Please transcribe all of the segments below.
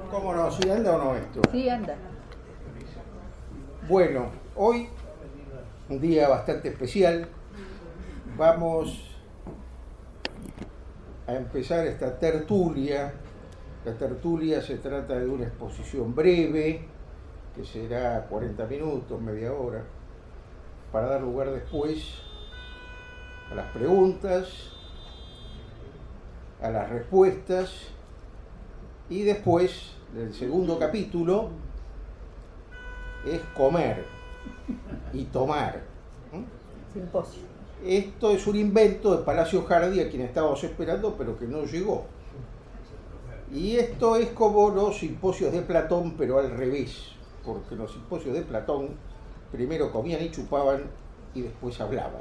¿Cómo no? ¿Sí anda o no esto? Sí, anda. Bueno, hoy, un día bastante especial, vamos a empezar esta tertulia. La tertulia se trata de una exposición breve, que será 40 minutos, media hora, para dar lugar después a las preguntas, a las respuestas, y después, el segundo capítulo, es comer y tomar. Simposio. Esto es un invento de Palacio Hardy, a quien estábamos esperando, pero que no llegó. Y esto es como los simposios de Platón, pero al revés, porque los simposios de Platón primero comían y chupaban y después hablaban.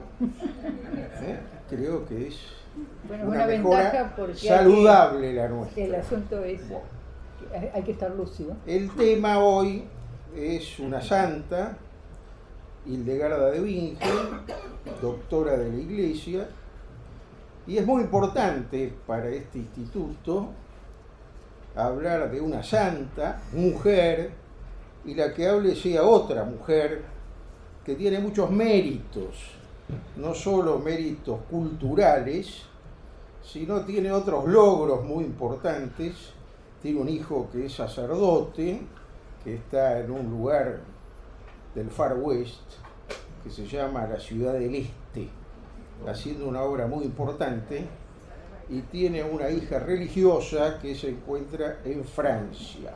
Creo que es una mejora porque saludable la nuestra. El asunto es que hay que estar lúcido. El tema hoy es una santa, Hildegarda de Bingen, doctora de la Iglesia, y es muy importante para este instituto hablar de una santa, mujer, y la que hable sea otra mujer que tiene muchos méritos, no solo méritos culturales, sino tiene otros logros muy importantes. Tiene un hijo que es sacerdote, que está en un lugar del Far West, que se llama la Ciudad del Este, haciendo una obra muy importante, y tiene una hija religiosa que se encuentra en Francia.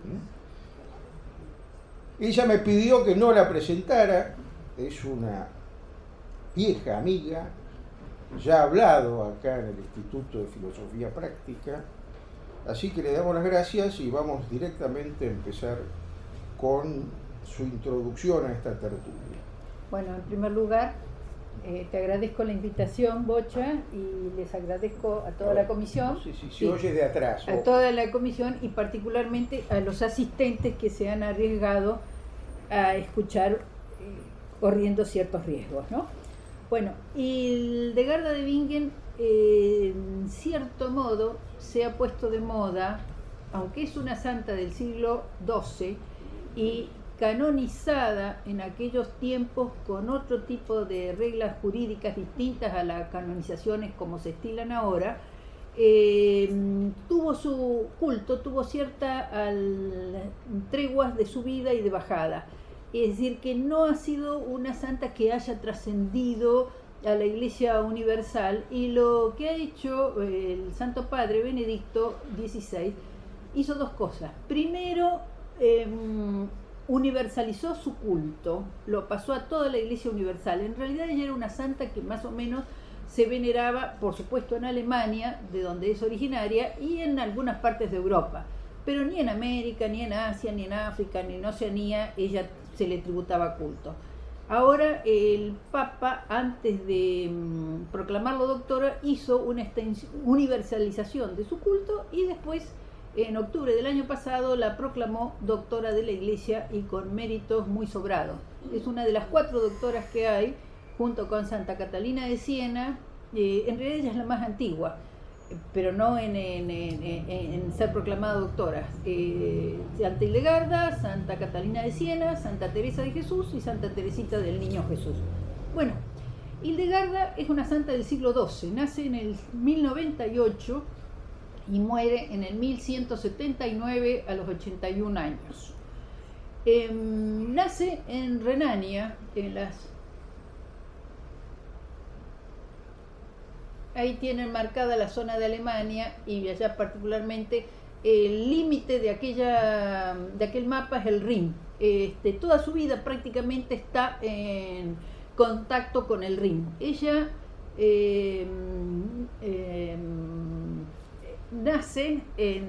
Ella me pidió que no la presentara, es una vieja amiga, ya ha hablado acá en el Instituto de Filosofía Práctica, así que le damos las gracias y vamos directamente a empezar con su introducción a esta tertulia. Bueno, en primer lugar, te agradezco la invitación, Bocha, y les agradezco a toda la comisión. Sí, oye de atrás. A toda la comisión y particularmente a los asistentes que se han arriesgado a escuchar corriendo ciertos riesgos, ¿no? Bueno, Hildegarda de Bingen, en cierto modo, se ha puesto de moda, aunque es una santa del siglo XII y canonizada en aquellos tiempos con otro tipo de reglas jurídicas distintas a las canonizaciones como se estilan ahora, tuvo su culto, tuvo ciertas treguas de subida y de bajada. Es decir, que no ha sido una santa que haya trascendido a la Iglesia Universal, y lo que ha hecho el Santo Padre Benedicto XVI hizo dos cosas. Primero, universalizó su culto, lo pasó a toda la Iglesia Universal. En realidad ella era una santa que más o menos se veneraba, por supuesto, en Alemania, de donde es originaria, y en algunas partes de Europa, pero ni en América, ni en Asia, ni en África, ni en Oceanía ella se le tributaba culto. Ahora el Papa, antes de proclamarlo doctora, hizo una universalización de su culto, y después, en octubre del año pasado, la proclamó doctora de la Iglesia y con méritos muy sobrados. Es una de las 4 doctoras que hay, junto con Santa Catalina de Siena. En realidad ella es la más antigua, pero no en ser proclamada doctora. Santa Hildegarda, Santa Catalina de Siena, Santa Teresa de Jesús y Santa Teresita del Niño Jesús. Bueno, Hildegarda es una santa del siglo XII, nace en el 1098 y muere en el 1179 a los 81 años. Nace en Renania, ahí tienen marcada la zona de Alemania, y allá particularmente el límite de aquel mapa es el Rin. Toda su vida prácticamente está en contacto con el Rin. Ella nace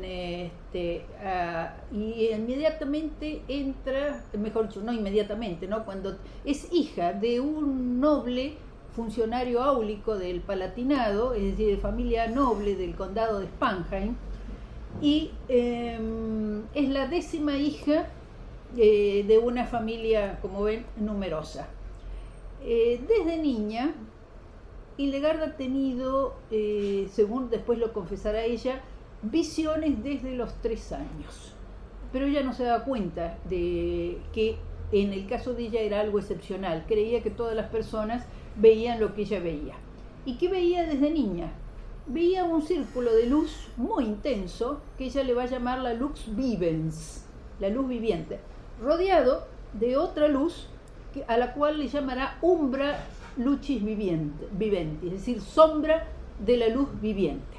y inmediatamente entra, mejor dicho, no inmediatamente, ¿no? Cuando es hija de un noble funcionario áulico del Palatinado, es decir, de familia noble del condado de Spanheim, y es la 10ª hija de una familia, como ven, numerosa. Desde niña, Hildegarda ha tenido, según después lo confesará ella, visiones desde los 3 años. pero ella no se daba cuenta de que en el caso de ella era algo excepcional. Creía que todas las personas veían lo que ella veía. ¿Y qué veía desde niña? Veía un círculo de luz muy intenso que ella le va a llamar la lux vivens, la luz viviente, rodeado de otra luz a la cual le llamará umbra lucis viventi, es decir, sombra de la luz viviente.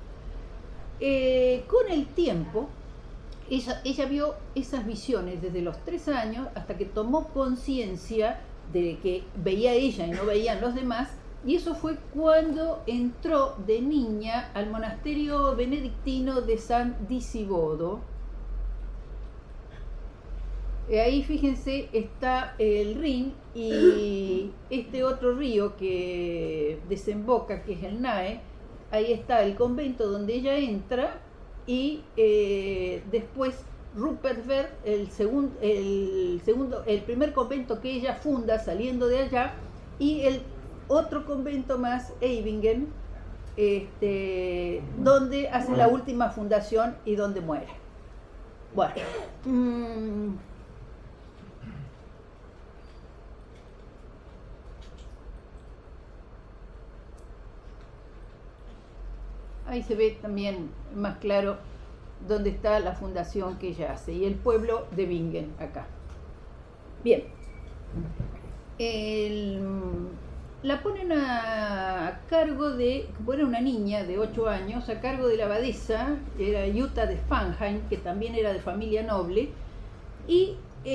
Con el tiempo, ella vio esas visiones desde los 3 años hasta que tomó conciencia de que veía ella y no veían los demás, y eso fue cuando entró de niña al monasterio benedictino de San Disibodo. Ahí fíjense está el Rin y este otro río que desemboca, que es el Nahe. Ahí está el convento donde ella entra, y después Rupertberg, el primer convento que ella funda saliendo de allá, y el otro convento más, Eibingen, donde hace la última fundación y donde muere. Bueno, ahí se ve también más claro dónde está la fundación que ella hace, y el pueblo de Bingen acá. Bien, la ponen a cargo de, bueno, una niña de 8 años, a cargo de la abadesa, era Jutta de Spanheim, que también era de familia noble, y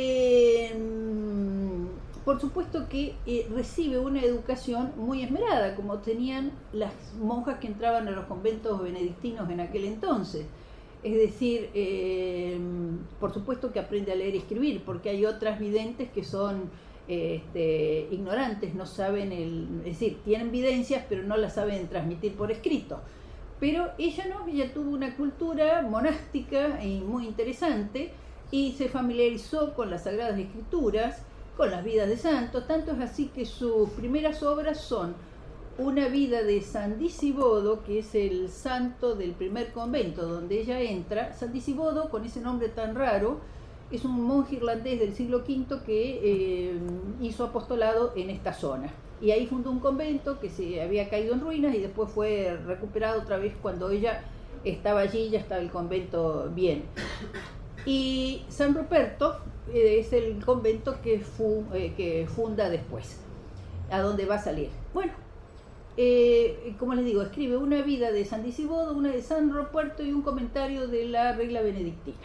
por supuesto que recibe una educación muy esmerada, como tenían las monjas que entraban a los conventos benedictinos en aquel entonces. Es decir, por supuesto que aprende a leer y escribir, porque hay otras videntes que son ignorantes, no saben, es decir, tienen videncias pero no las saben transmitir por escrito. Pero ella no, ella tuvo una cultura monástica y muy interesante, y se familiarizó con las Sagradas Escrituras, con las vidas de santos. Tanto es así que sus primeras obras son una vida de San Disibodo, que es el santo del primer convento donde ella entra. San Disibodo, con ese nombre tan raro, es un monje irlandés del siglo V que hizo apostolado en esta zona, y ahí fundó un convento que se había caído en ruinas y después fue recuperado otra vez cuando ella estaba allí, ya estaba el convento bien. Y San Ruperto es el convento que funda después, a donde va a salir. Bueno, como les digo, escribe una vida de San Disibodo, una de San Ruperto y un comentario de la regla benedictina.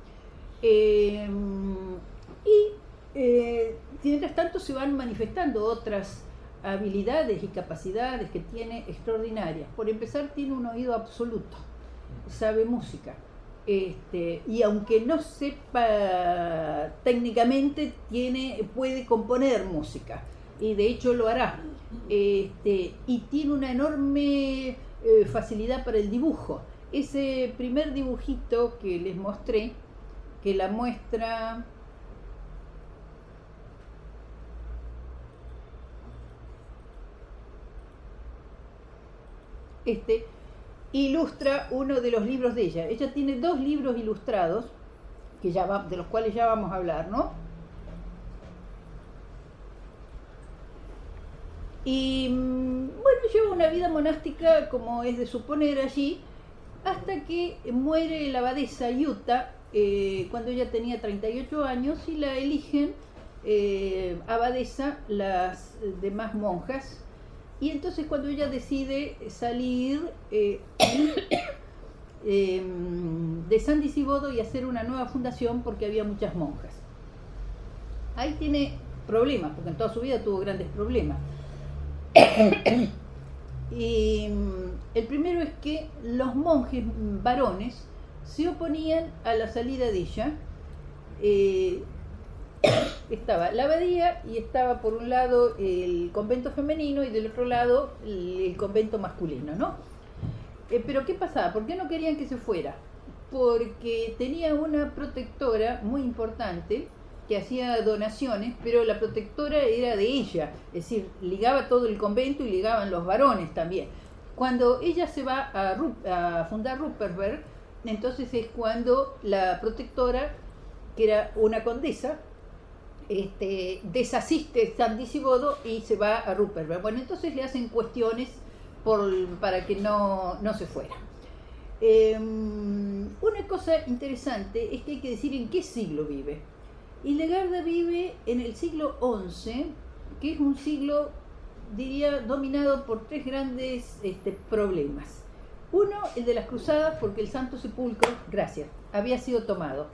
Mientras tanto se van manifestando otras habilidades y capacidades que tiene extraordinarias. Por empezar, tiene un oído absoluto, sabe música. Y aunque no sepa técnicamente, puede componer música, y de hecho lo hará, y tiene una enorme facilidad para el dibujo. Ese primer dibujito que les mostré, que la muestra ilustra uno de los libros de ella. Ella tiene 2 libros ilustrados de los cuales ya vamos a hablar, ¿no? Y bueno, lleva una vida monástica como es de suponer allí, hasta que muere la abadesa Jutta cuando ella tenía 38 años, y la eligen abadesa las demás monjas. Y entonces cuando ella decide salir de San Disibodo y hacer una nueva fundación, porque había muchas monjas, ahí tiene problemas, porque en toda su vida tuvo grandes problemas. Y el primero es que los monjes varones se oponían a la salida de ella. Estaba la abadía y estaba por un lado el convento femenino y del otro lado el convento masculino, ¿no? Pero ¿qué pasaba? ¿Por qué no querían que se fuera? Porque tenía una protectora muy importante que hacía donaciones, pero la protectora era de ella, es decir, ligaba todo el convento y ligaban los varones también. Cuando ella se va a fundar Rupertberg, entonces es cuando la protectora que era una condesa, desasiste San Disibodo y se va a Rupert. Bueno, entonces le hacen cuestiones para que no se fuera. Una cosa interesante es que hay que decir en qué siglo vive. Hildegarda vive en el siglo XI, que es un siglo, diría, dominado por tres grandes problemas. Uno, el de las cruzadas, porque el Santo Sepulcro, gracias, había sido tomado.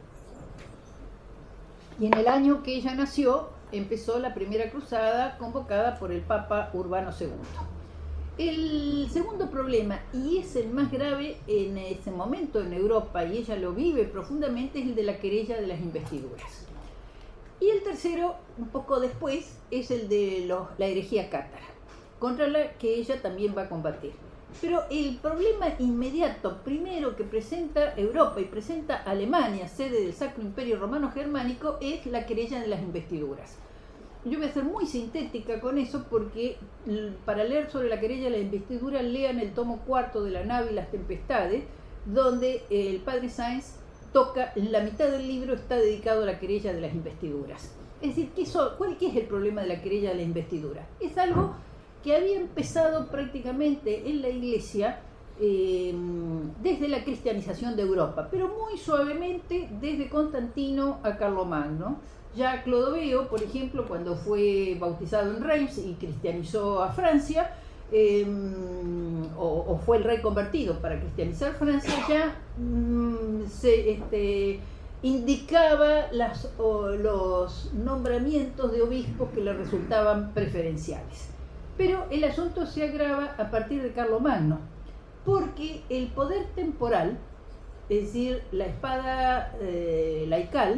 Y en el año que ella nació, empezó la primera cruzada convocada por el Papa Urbano II. El segundo problema, y es el más grave en ese momento en Europa, y ella lo vive profundamente, es el de la querella de las investiduras. Y el tercero, un poco después, es el de la herejía cátara, contra la que ella también va a combatir. Pero el problema inmediato, primero que presenta Europa y presenta Alemania, sede del Sacro Imperio Romano Germánico, es la querella de las investiduras. Yo voy a ser muy sintética con eso porque para leer sobre la querella de la investidura lean el tomo 4 de La nave y las tempestades, donde el padre Sáenz toca, la mitad del libro está dedicado a la querella de las investiduras. Es decir, ¿qué es el problema de la querella de la investidura? Es algo que había empezado prácticamente en la Iglesia desde la cristianización de Europa, pero muy suavemente desde Constantino a Carlomagno. Ya Clodoveo, por ejemplo, cuando fue bautizado en Reims y cristianizó a Francia, o fue el rey convertido para cristianizar Francia, ya se indicaba los nombramientos de obispos que le resultaban preferenciales. Pero el asunto se agrava a partir de Carlomagno, porque el poder temporal, es decir, la espada laical,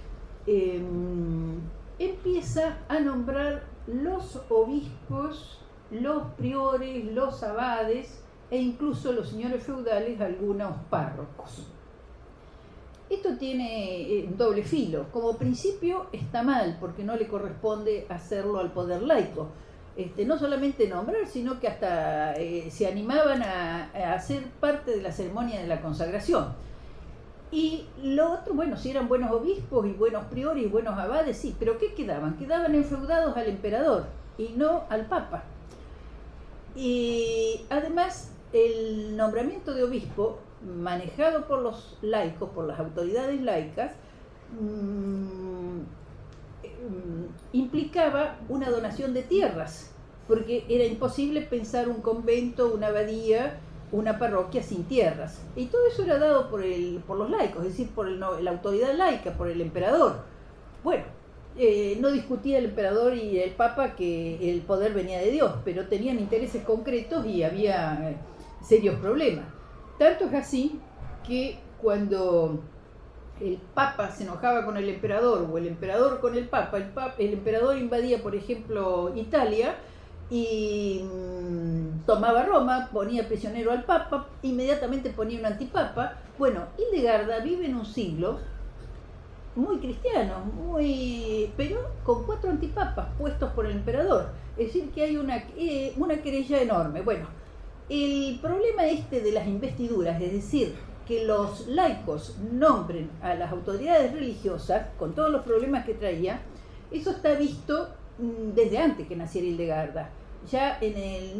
empieza a nombrar los obispos, los priores, los abades e incluso los señores feudales, algunos párrocos. Esto tiene un doble filo. Como principio está mal, porque no le corresponde hacerlo al poder laico. No solamente nombrar, sino que hasta se animaban a hacer parte de la ceremonia de la consagración. Y lo otro, bueno, si eran buenos obispos y buenos priores y buenos abades, sí, pero ¿qué quedaban? Quedaban enfeudados al emperador y no al papa. Y además, el nombramiento de obispo, manejado por los laicos, por las autoridades laicas, implicaba una donación de tierras, porque era imposible pensar un convento, una abadía, una parroquia sin tierras. Y todo eso era dado por los laicos, es decir, por la autoridad laica, por el emperador. Bueno, no discutía el emperador y el papa que el poder venía de Dios, pero tenían intereses concretos y había serios problemas. Tanto es así que cuando el papa se enojaba con el emperador o el emperador con el papa, el emperador invadía, por ejemplo, Italia y tomaba Roma, ponía prisionero al papa, inmediatamente ponía un antipapa. Bueno, Hildegarda vive en un siglo muy cristiano, pero con 4 antipapas puestos por el emperador. Es decir, que hay una querella enorme. Bueno, el problema de las investiduras, es decir, que los laicos nombren a las autoridades religiosas, con todos los problemas que traía, eso está visto desde antes que naciera Hildegarda. Ya en el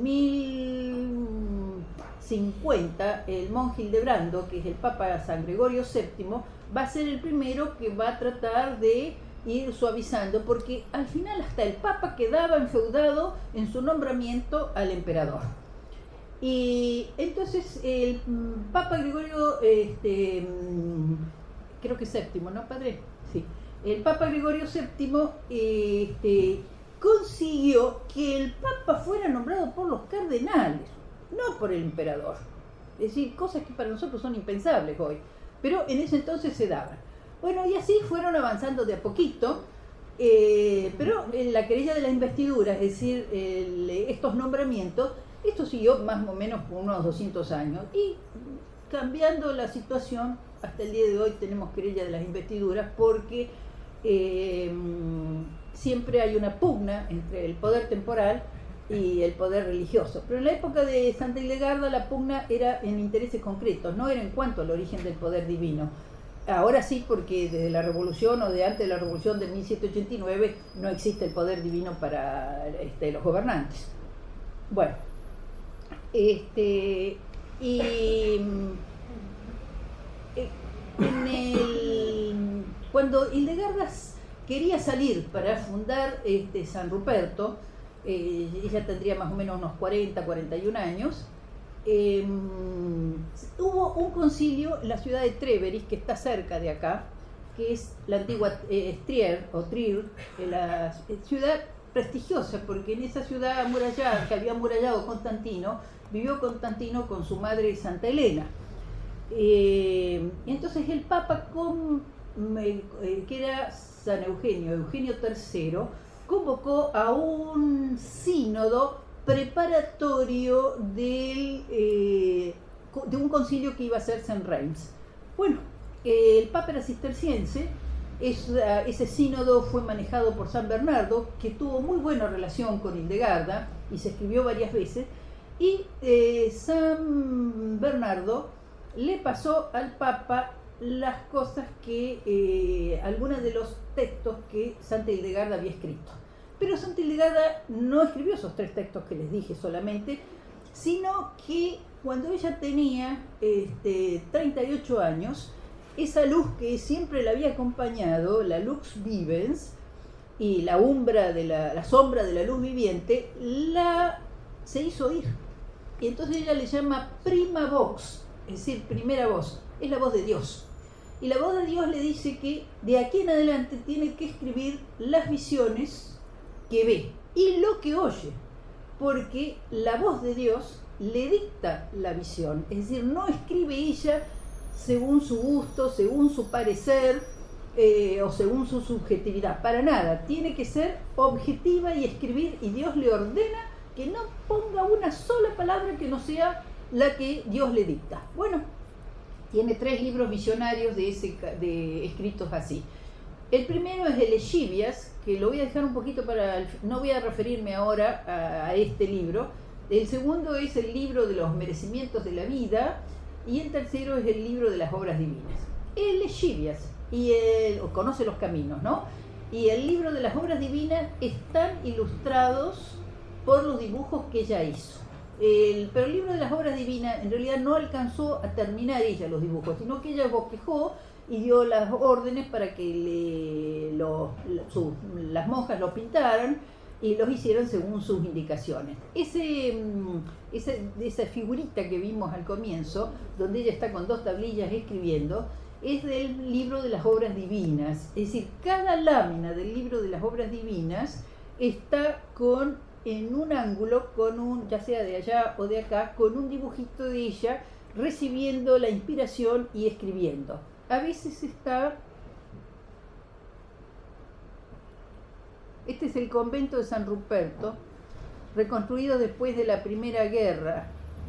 1050, el monje Hildebrando, que es el Papa San Gregorio VII, va a ser el primero que va a tratar de ir suavizando, porque al final hasta el Papa quedaba enfeudado en su nombramiento al emperador. Y entonces el Papa Gregorio, creo que séptimo, ¿no, padre? Sí. El Papa Gregorio VII consiguió que el Papa fuera nombrado por los cardenales, no por el emperador. Es decir, cosas que para nosotros son impensables hoy, pero en ese entonces se daban. Bueno, y así fueron avanzando de a poquito, pero en la querella de la investidura, es decir, estos nombramientos, esto siguió más o menos por unos 200 años, y cambiando la situación, hasta el día de hoy tenemos querella de las investiduras, porque siempre hay una pugna entre el poder temporal y el poder religioso. Pero en la época de Santa Hildegarda la pugna era en intereses concretos, no era en cuanto al origen del poder divino. Ahora sí, porque desde la revolución o de antes de la revolución de 1789 no existe el poder divino para los gobernantes. Bueno, cuando Hildegarda quería salir para fundar San Ruperto, ella tendría más o menos unos 41 años, hubo un concilio en la ciudad de Treveris, que está cerca de acá, que es la antigua Trier, la ciudad prestigiosa, porque en esa ciudad amurallada, que había amurallado Constantino, vivió Constantino con su madre Santa Elena. Entonces el Papa, que era San Eugenio III, convocó a un sínodo preparatorio de un concilio que iba a hacerse en Reims. Bueno, el Papa era cisterciense. Ese sínodo fue manejado por San Bernardo, que tuvo muy buena relación con Hildegarda y se escribió varias veces, y San Bernardo le pasó al Papa las cosas que, algunos de los textos que Santa Hildegarda había escrito. Pero Santa Hildegarda no escribió esos 3 textos que les dije solamente, sino que cuando ella tenía 38 años, esa luz que siempre la había acompañado, la lux vivens, y la sombra de la luz viviente, se hizo oír. Y entonces ella le llama prima vox, es decir, primera voz, es la voz de Dios. Y la voz de Dios le dice que de aquí en adelante tiene que escribir las visiones que ve y lo que oye, porque la voz de Dios le dicta la visión, es decir, no escribe ella según su gusto, según su parecer o según su subjetividad, para nada, tiene que ser objetiva y escribir, y Dios le ordena que no ponga una sola palabra que no sea la que Dios le dicta. Bueno, tiene 3 libros visionarios de escritos así. El primero es el Eschivias, que lo voy a dejar un poquito no voy a referirme ahora a este libro. El segundo es el libro de los merecimientos de la vida, y el tercero es el libro de las obras divinas. El Eschivias conoce los caminos, ¿no? Y el libro de las obras divinas están ilustrados por los dibujos que ella hizo. Pero el libro de las obras divinas en realidad no alcanzó a terminar ella los dibujos, sino que ella bosquejó y dio las órdenes para que las monjas lo pintaran y los hicieron según sus indicaciones. Esa figurita que vimos al comienzo, donde ella está con 2 tablillas escribiendo, es del libro de las obras divinas. Es decir, cada lámina del libro de las obras divinas está en un ángulo, ya sea de allá o de acá, con un dibujito de ella recibiendo la inspiración y escribiendo. A veces este es el convento de San Ruperto, reconstruido después de la Primera Guerra.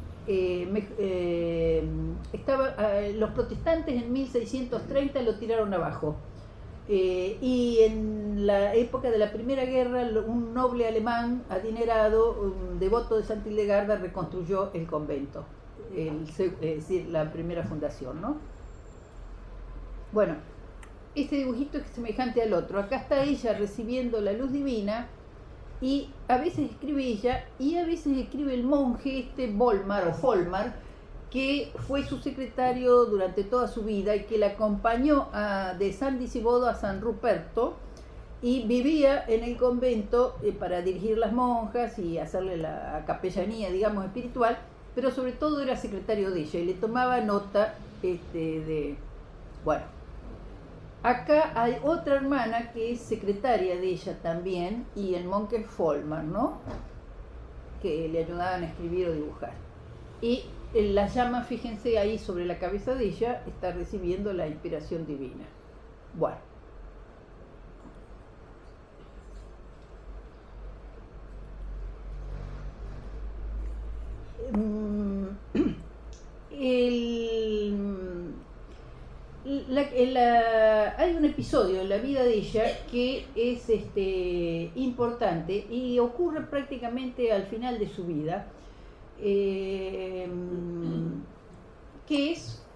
Los protestantes en 1630 lo tiraron abajo. Y en la época de la Primera Guerra, un noble alemán adinerado, devoto de Santa Hildegarda, reconstruyó el convento, es decir, la primera fundación, ¿no? Bueno, este dibujito es semejante al otro. Acá está ella recibiendo la luz divina, y a veces escribe ella y a veces escribe el monje Volmar o Folmar, que fue su secretario durante toda su vida y que la acompañó de San Disibodo a San Ruperto, y vivía en el convento para dirigir las monjas y hacerle la capellanía, digamos, espiritual, pero sobre todo era secretario de ella y le tomaba nota Bueno, acá hay otra hermana que es secretaria de ella también, y el monje Folmar, ¿no?, que le ayudaban a escribir o dibujar. Y la llama, fíjense ahí sobre la cabeza de ella, está recibiendo la inspiración divina. Bueno. Hay un episodio en la vida de ella que es importante y ocurre prácticamente al final de su vida, que es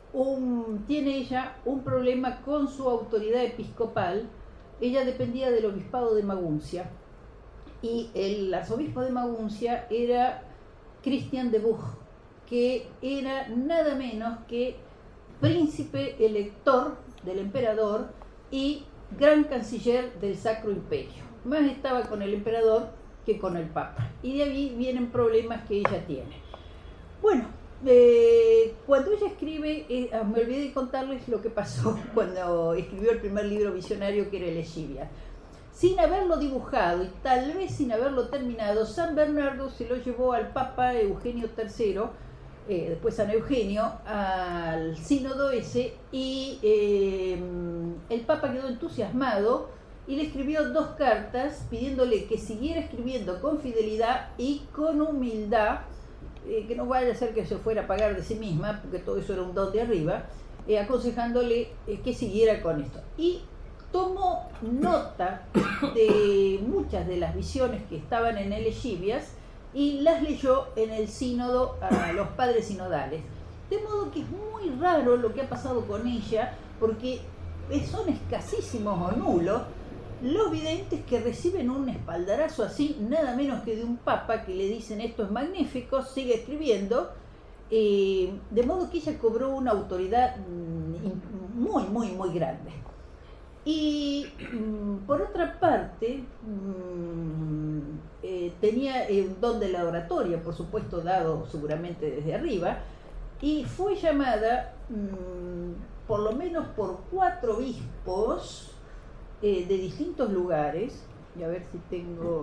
tiene ella un problema con su autoridad episcopal. Ella dependía del obispado de Maguncia y el arzobispo de Maguncia era Christian de Buch, que era nada menos que príncipe elector del emperador y gran canciller del Sacro Imperio. Más estaba con el emperador que con el papa. Y de ahí vienen problemas que ella tiene. Bueno, cuando ella escribe, me olvidé de contarles lo que pasó cuando escribió el primer libro visionario, que era el Escivias. Sin haberlo dibujado y tal vez sin haberlo terminado, San Bernardo se lo llevó al Papa Eugenio III, después San Eugenio, al sínodo ese, y el Papa quedó entusiasmado y le escribió 2 cartas pidiéndole que siguiera escribiendo con fidelidad y con humildad, que no vaya a ser que se fuera a pagar de sí misma, porque todo eso era un don de arriba, aconsejándole que siguiera con esto. Y tomó nota de muchas de las visiones que estaban en el Escivias y las leyó en el sínodo a los padres sinodales. De modo que es muy raro lo que ha pasado con ella, porque son escasísimos o nulos los videntes que reciben un espaldarazo así, nada menos que de un papa que le dicen esto es magnífico, sigue escribiendo, de modo que ella cobró una autoridad muy, muy, muy grande. Y por otra parte, tenía un don de la oratoria, por supuesto, dado seguramente desde arriba, y fue llamada por lo menos por 4 obispos de distintos lugares, y a ver si tengo,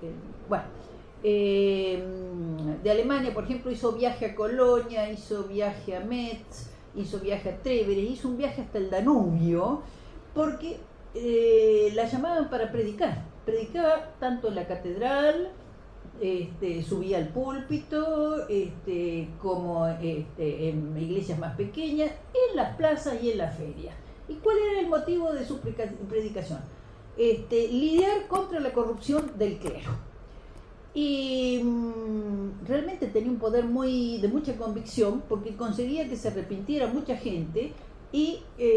de Alemania, por ejemplo, hizo viaje a Colonia, hizo viaje a Metz, hizo viaje a Trèveres, hizo un viaje hasta el Danubio, porque la llamaban para predicar. Predicaba tanto en la catedral, subía al púlpito, como en iglesias más pequeñas, en las plazas y en las ferias. ¿Y cuál era el motivo de su predicación? Lidiar contra la corrupción del clero. Y realmente tenía un poder de mucha convicción, porque conseguía que se arrepintiera mucha gente. Y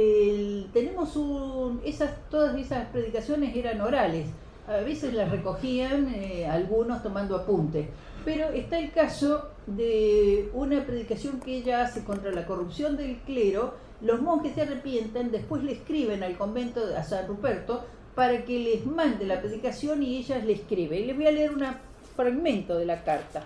todas esas predicaciones eran orales, a veces las recogían algunos tomando apuntes, pero está el caso de una predicación que ella hace contra la corrupción del clero. Los monjes se arrepienten, después le escriben al convento a San Ruperto para que les mande la predicación y ella le escribe. Y les voy a leer un fragmento de la carta.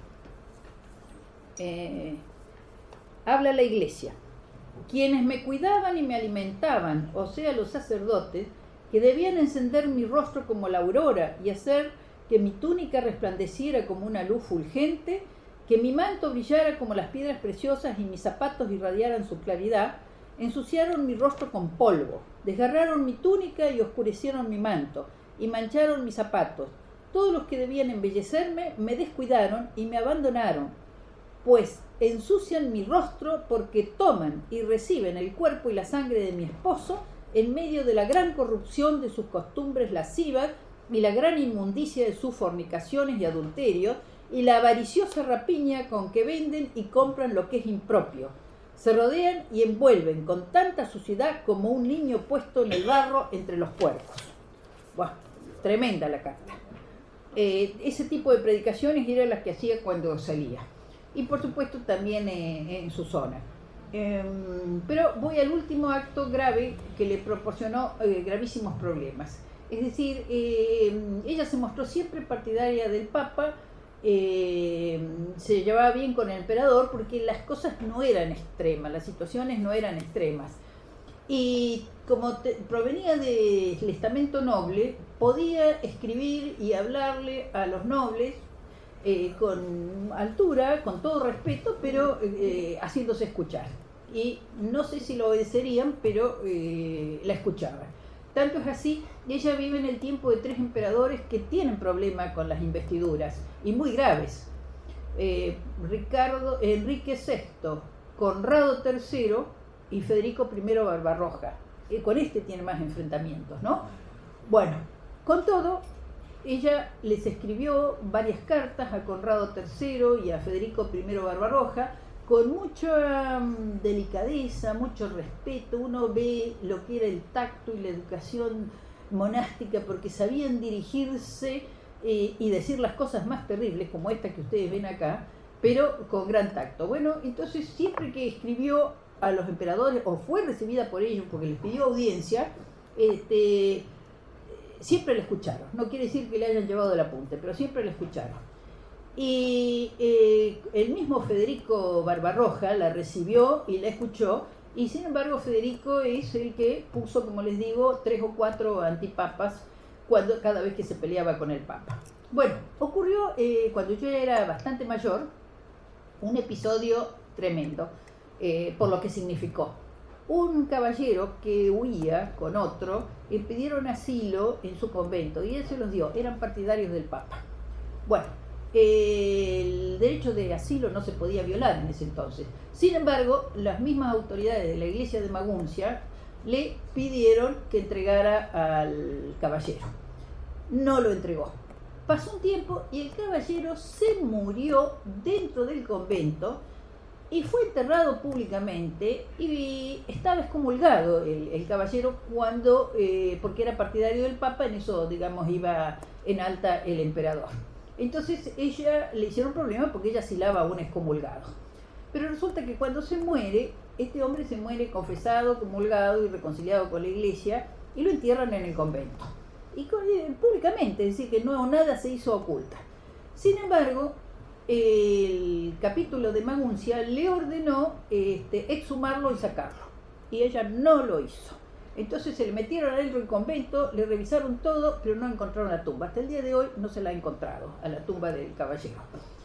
Habla la iglesia. Quienes me cuidaban y me alimentaban, o sea, los sacerdotes, que debían encender mi rostro como la aurora y hacer que mi túnica resplandeciera como una luz fulgente, que mi manto brillara como las piedras preciosas y mis zapatos irradiaran su claridad, ensuciaron mi rostro con polvo, desgarraron mi túnica y oscurecieron mi manto, y mancharon mis zapatos. Todos los que debían embellecerme me descuidaron y me abandonaron, pues ensucian mi rostro porque toman y reciben el cuerpo y la sangre de mi esposo en medio de la gran corrupción de sus costumbres lascivas y la gran inmundicia de sus fornicaciones y adulterios y la avariciosa rapiña con que venden y compran lo que es impropio. Se rodean y envuelven con tanta suciedad como un niño puesto en el barro entre los puercos. Buah, tremenda la carta. Ese tipo de predicaciones eran las que hacía cuando salía. Y por supuesto también en su zona. Pero voy al último acto grave que le proporcionó gravísimos problemas. Es decir, ella se mostró siempre partidaria del Papa, se llevaba bien con el emperador porque las cosas no eran extremas, las situaciones no eran extremas. Y como provenía del estamento noble, podía escribir y hablarle a los nobles con altura, con todo respeto, pero haciéndose escuchar. Y no sé si lo obedecerían, pero la escuchaban. Tanto es así, ella vive en el tiempo de 3 emperadores que tienen problemas con las investiduras, y muy graves. Enrique VI, Conrado III y Federico I Barbarroja. Con este tiene más enfrentamientos, ¿no? Bueno, con todo, ella les escribió varias cartas a Conrado III y a Federico I Barbarroja, con mucha delicadeza, mucho respeto. Uno ve lo que era el tacto y la educación monástica, porque sabían dirigirse y decir las cosas más terribles, como esta que ustedes ven acá, pero con gran tacto. Bueno, entonces siempre que escribió a los emperadores, o fue recibida por ellos porque les pidió audiencia, siempre la escucharon. No quiere decir que le hayan llevado el apunte, pero siempre la escucharon. Y el mismo Federico Barbarroja la recibió y la escuchó, y sin embargo Federico es el que puso, como les digo, 3 o 4 antipapas cada vez que se peleaba con el Papa. Bueno, ocurrió cuando yo era bastante mayor un episodio tremendo, por lo que significó. Un caballero que huía con otro pidieron asilo en su convento y él se los dio, eran partidarios del Papa. Bueno, el derecho de asilo no se podía violar en ese entonces. Sin embargo, las mismas autoridades de la iglesia de Maguncia le pidieron que entregara al caballero. No lo entregó. Pasó un tiempo y el caballero se murió dentro del convento y fue enterrado públicamente, y estaba excomulgado el caballero cuando, porque era partidario del Papa, en eso, digamos, iba en alta el emperador. Entonces ella le hicieron problema porque ella asilaba a un excomulgado. Pero resulta que cuando se muere, este hombre se muere confesado, comulgado y reconciliado con la iglesia, y lo entierran en el convento. Y públicamente, es decir, que no, nada se hizo oculta. Sin embargo, el capítulo de Maguncia le ordenó exhumarlo y sacarlo, y ella no lo hizo. Entonces se le metieron adentro del convento, le revisaron todo, pero no encontraron la tumba. Hasta el día de hoy no se la ha encontrado, a la tumba del caballero.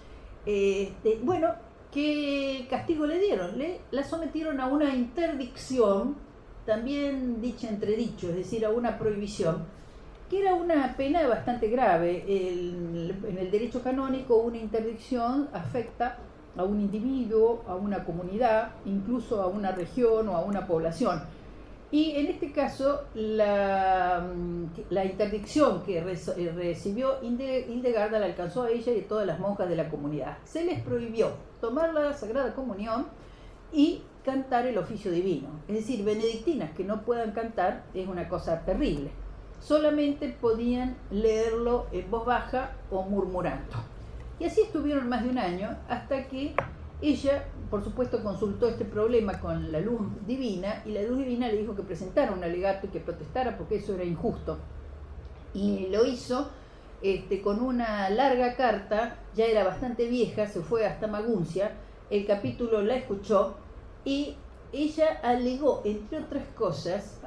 Bueno, ¿qué castigo le dieron? La sometieron a una interdicción, también dicha entredicho, es decir, a una prohibición, que era una pena bastante grave. En el derecho canónico, una interdicción afecta a un individuo, a una comunidad, incluso a una región o a una población. Y en este caso, la interdicción que recibió Hildegarda la alcanzó a ella y a todas las monjas de la comunidad. Se les prohibió tomar la Sagrada Comunión y cantar el oficio divino. Es decir, benedictinas que no puedan cantar es una cosa terrible. Solamente podían leerlo en voz baja o murmurando. Y así estuvieron más de un año, hasta que ella, por supuesto, consultó este problema con la luz divina, y la luz divina le dijo que presentara un alegato y que protestara porque eso era injusto. Y lo hizo con una larga carta, ya era bastante vieja, se fue hasta Maguncia, el capítulo la escuchó y ella alegó, entre otras cosas,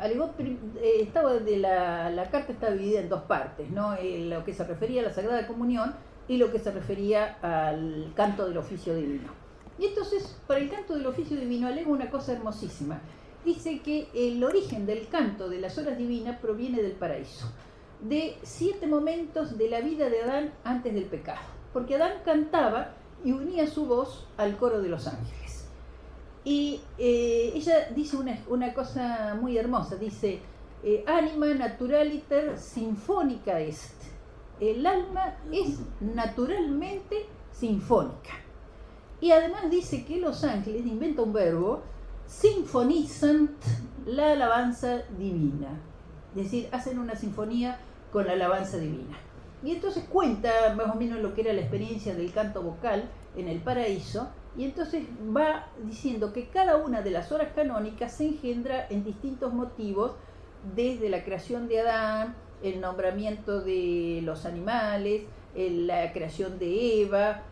la carta está dividida en 2 partes, ¿no? Lo que se refería a la Sagrada Comunión y lo que se refería al canto del oficio divino. Y entonces, para el canto del oficio divino, alega una cosa hermosísima. Dice que el origen del canto de las horas divinas proviene del paraíso, de 7 momentos de la vida de Adán antes del pecado, porque Adán cantaba y unía su voz al coro de los ángeles. Y ella dice una cosa muy hermosa, dice: anima naturaliter sinfónica est. El alma es naturalmente sinfónica. Y además dice que los ángeles, inventa un verbo, sinfonizant la alabanza divina. Es decir, hacen una sinfonía con la alabanza divina. Y entonces cuenta más o menos lo que era la experiencia del canto vocal en el paraíso, y entonces va diciendo que cada una de las horas canónicas se engendra en distintos motivos, desde la creación de Adán, el nombramiento de los animales, la creación de Eva,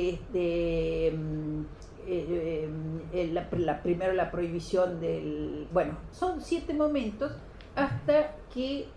primero la prohibición del... Bueno, son 7 momentos hasta que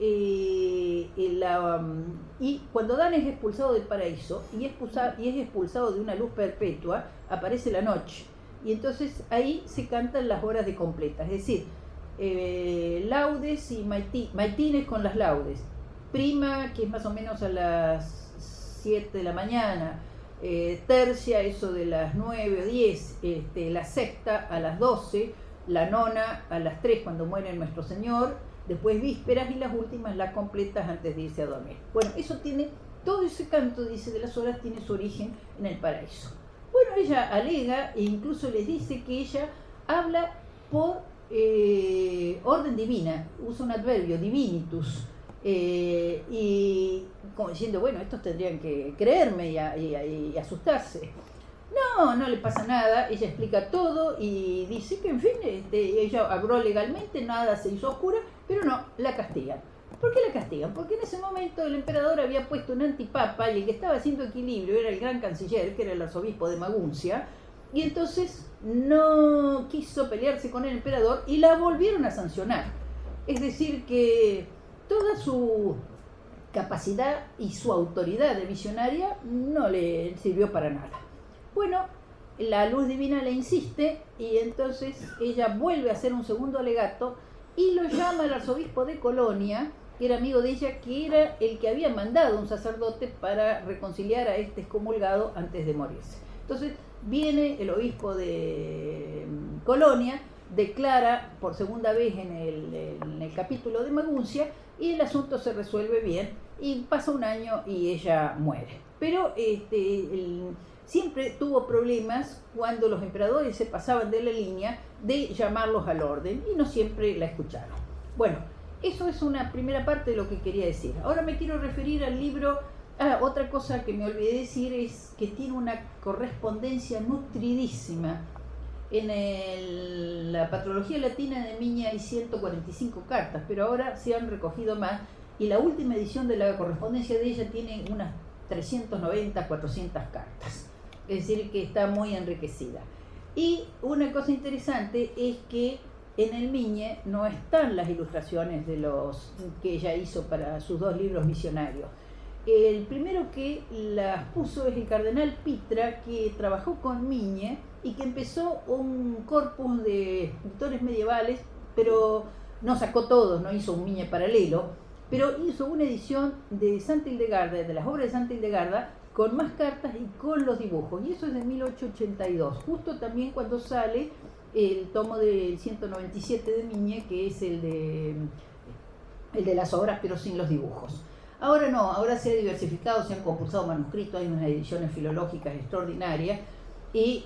y cuando Adán es expulsado del paraíso y es expulsado de una luz perpetua, aparece la noche, y entonces ahí se cantan las horas de completa, es decir, laudes y maitines con las laudes, prima, que es más o menos a las 7 de la mañana, tercia, eso de las 9 o 10, la sexta a las 12, la nona a las 3 cuando muere nuestro Señor, después vísperas, y las últimas las completas antes de irse a dormir. Bueno, eso tiene, todo ese canto, dice, de las horas tiene su origen en el paraíso. Bueno, Bueno, ella alega e incluso les dice que ella habla por orden divina, usa un adverbio, divinitus, y como diciendo, bueno, estos tendrían que creerme y asustarse. No, no le pasa nada, ella explica todo y dice que en fin, ella obró legalmente, nada se hizo oscura, pero no, la castigan. ¿Por qué la castigan? Porque en ese momento el emperador había puesto un antipapa y el que estaba haciendo equilibrio era el gran canciller, que era el arzobispo de Maguncia, y entonces no quiso pelearse con el emperador y la volvieron a sancionar. Es decir, que toda su capacidad y su autoridad de visionaria no le sirvió para nada. Bueno, la luz divina le insiste y entonces ella vuelve a hacer un segundo alegato y lo llama al arzobispo de Colonia, que era amigo de ella, que era el que había mandado un sacerdote para reconciliar a este excomulgado antes de morirse. Entonces viene el obispo de Colonia, declara por segunda vez en el capítulo de Maguncia y el asunto se resuelve bien y pasa un año y ella muere. Pero siempre tuvo problemas cuando los emperadores se pasaban de la línea de llamarlos al orden y no siempre la escucharon. Bueno, eso es una primera parte de lo que quería decir. Ahora me quiero referir al libro. Otra cosa que me olvidé decir es que tiene una correspondencia nutridísima. En la Patrología Latina de Migne hay 145 cartas, pero ahora se han recogido más y la última edición de la correspondencia de ella tiene unas 390, 400 cartas. Es decir, que está muy enriquecida. Y una cosa interesante es que en el Migne no están las ilustraciones de los que ella hizo para sus dos libros misionarios. El primero que las puso es el cardenal Pitra, que trabajó con Migne y que empezó un corpus de escritores medievales, pero no sacó todos, no hizo un Migne paralelo, pero hizo una edición de Santa Hildegarda, de las obras de Santa Hildegarda, con más cartas y con los dibujos, y eso es de 1882, justo también cuando sale el tomo del 197 de Migne, que es el de las obras, pero sin los dibujos. Ahora no, ahora se ha diversificado, se han compulsado manuscritos, hay unas ediciones filológicas extraordinarias, y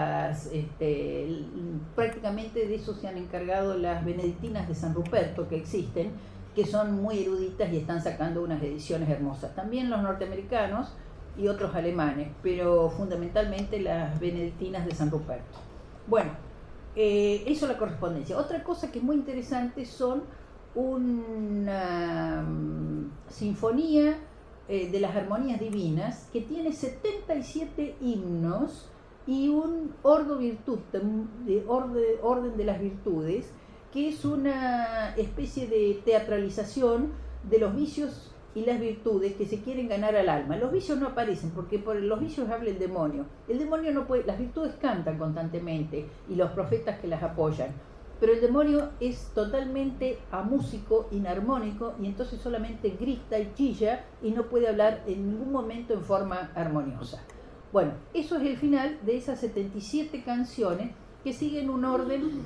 prácticamente de eso se han encargado las benedictinas de San Ruperto que existen, que son muy eruditas y están sacando unas ediciones hermosas. También los norteamericanos y otros alemanes, pero fundamentalmente las benedictinas de San Ruperto. Bueno, eso es la correspondencia. Otra cosa que es muy interesante son una sinfonía de las armonías divinas que tiene 77 himnos y un ordo virtutem, orden de las virtudes, que es una especie de teatralización de los vicios y las virtudes que se quieren ganar al alma. Los vicios no aparecen porque por los vicios habla el demonio. El demonio no puede, las virtudes cantan constantemente y los profetas que las apoyan, pero el demonio es totalmente amúsico, inarmónico, y entonces solamente grita y chilla y no puede hablar en ningún momento en forma armoniosa. Bueno, eso es el final de esas 77 canciones que siguen un orden,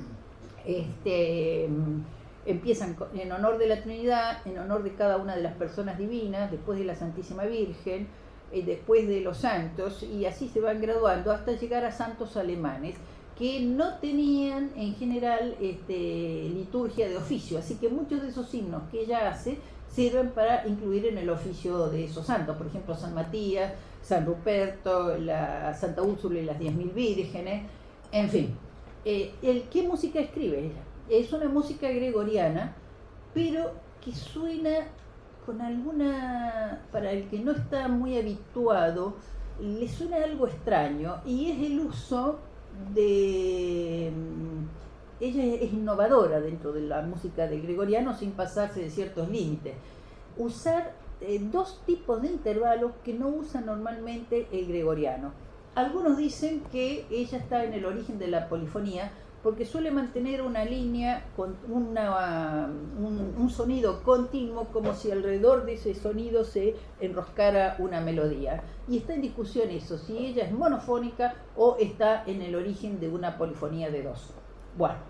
empiezan en honor de la Trinidad, en honor de cada una de las personas divinas, después de la Santísima Virgen, después de los santos, y así se van graduando hasta llegar a santos alemanes que no tenían en general liturgia de oficio, así que muchos de esos himnos que ella hace sirven para incluir en el oficio de esos santos, por ejemplo San Matías, San Ruperto, la Santa Úrsula y las 10.000 vírgenes, en fin. ¿Qué música escribe ella? Es una música gregoriana, pero que suena con alguna, para el que no está muy habituado, le suena algo extraño, y es el uso de... Ella es innovadora dentro de la música del gregoriano sin pasarse de ciertos límites. Usar dos tipos de intervalos que no usa normalmente el gregoriano. Algunos dicen que ella está en el origen de la polifonía porque suele mantener una línea con un sonido continuo, como si alrededor de ese sonido se enroscara una melodía. Y está en discusión eso, si ella es monofónica o está en el origen de una polifonía de dos. Bueno,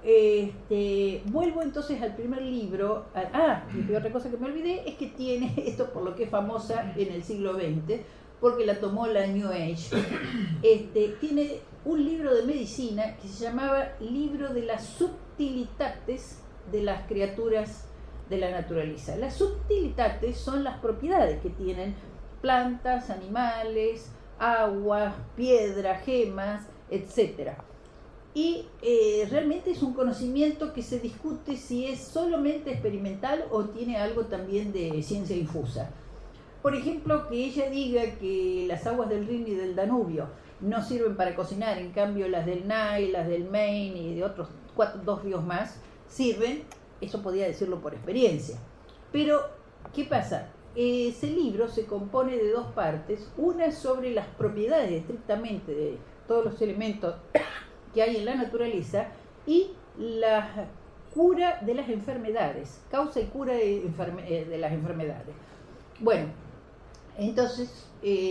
vuelvo entonces al primer libro. Y otra cosa que me olvidé es que tiene, esto por lo que es famosa en el siglo XX, porque la tomó la New Age, tiene un libro de medicina que se llamaba Libro de las Subtilitates de las criaturas de la naturaleza. Las subtilitates son las propiedades que tienen plantas, animales, aguas, piedras, gemas, etc. Y realmente es un conocimiento que se discute si es solamente experimental o tiene algo también de ciencia infusa. Por ejemplo, que ella diga que las aguas del Rin y del Danubio no sirven para cocinar, en cambio las del Nile, las del Main y de otros 2 ríos más sirven. Eso podía decirlo por experiencia. Pero, ¿qué pasa? Ese libro se compone de 2 partes, una sobre las propiedades estrictamente de todos los elementos que hay en la naturaleza y la cura de las enfermedades, causa y cura de las enfermedades. Bueno, entonces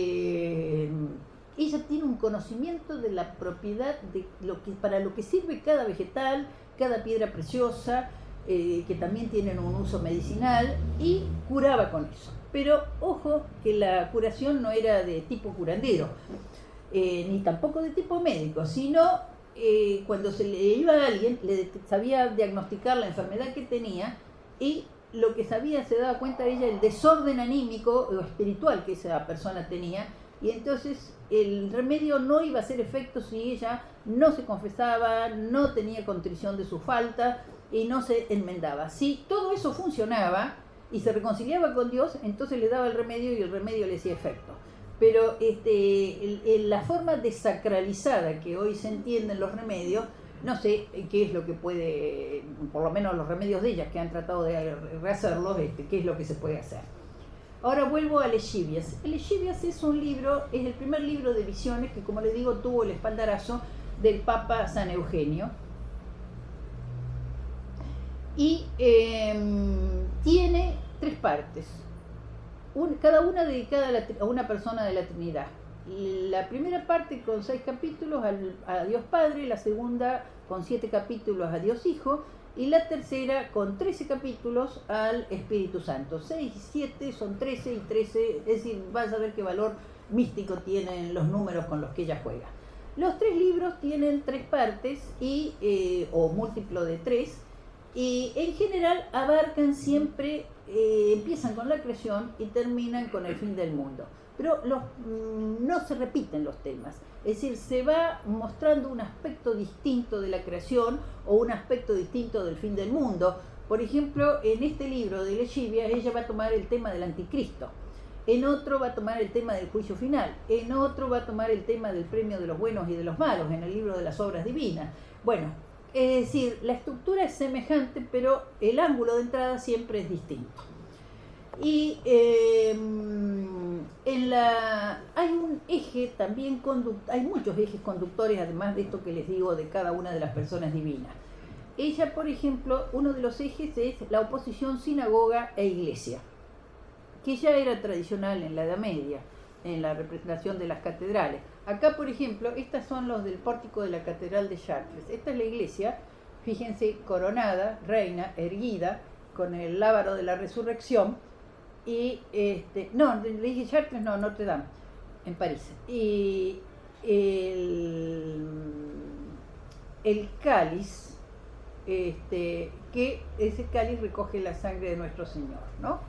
ella tiene un conocimiento de la propiedad de para lo que sirve cada vegetal, cada piedra preciosa, que también tienen un uso medicinal, y curaba con eso. Pero ojo que la curación no era de tipo curandero, ni tampoco de tipo médico, sino cuando se le iba a alguien, sabía diagnosticar la enfermedad que tenía, y lo que sabía, se daba cuenta ella, el desorden anímico o espiritual que esa persona tenía, y entonces el remedio no iba a hacer efecto si ella no se confesaba, no tenía contrición de su falta y no se enmendaba. Si todo eso funcionaba y se reconciliaba con Dios, entonces le daba el remedio y el remedio le hacía efecto. Pero la forma desacralizada que hoy se entienden los remedios, no sé qué es lo que puede, por lo menos los remedios de ellas que han tratado de rehacerlos, qué es lo que se puede hacer. Ahora vuelvo a Leschivias. Leschivias es el primer libro de visiones que, como les digo, tuvo el espaldarazo del Papa San Eugenio. Y tiene 3 partes, cada una dedicada a una persona de la Trinidad. La primera parte con 6 capítulos a Dios Padre, la segunda con 7 capítulos a Dios Hijo, y la tercera con 13 capítulos al Espíritu Santo. 6 y 7 son 13 y 13, es decir, vas a ver qué valor místico tienen los números con los que ella juega. Los 3 libros tienen 3 partes o múltiplo de 3, y en general abarcan siempre, empiezan con la creación y terminan con el fin del mundo. Pero no se repiten los temas, es decir, se va mostrando un aspecto distinto de la creación o un aspecto distinto del fin del mundo. Por ejemplo, en este libro de Leschivias ella va a tomar el tema del anticristo, en otro va a tomar el tema del juicio final, en otro va a tomar el tema del premio de los buenos y de los malos, en el libro de las obras divinas. Bueno, es decir, la estructura es semejante, pero el ángulo de entrada siempre es distinto. Y hay un eje también hay muchos ejes conductores, además de esto que les digo de cada una de las personas divinas. Ella, por ejemplo, uno de los ejes es la oposición sinagoga e iglesia, que ya era tradicional en la Edad Media, en la representación de las catedrales. Acá, por ejemplo, estas son los del pórtico de la Catedral de Chartres. Esta es la iglesia, fíjense, coronada, reina, erguida, con el lábaro de la resurrección. Y no, le dije Chartres, no, Notre Dame, en París. Y el cáliz, que ese cáliz recoge la sangre de nuestro Señor, ¿no?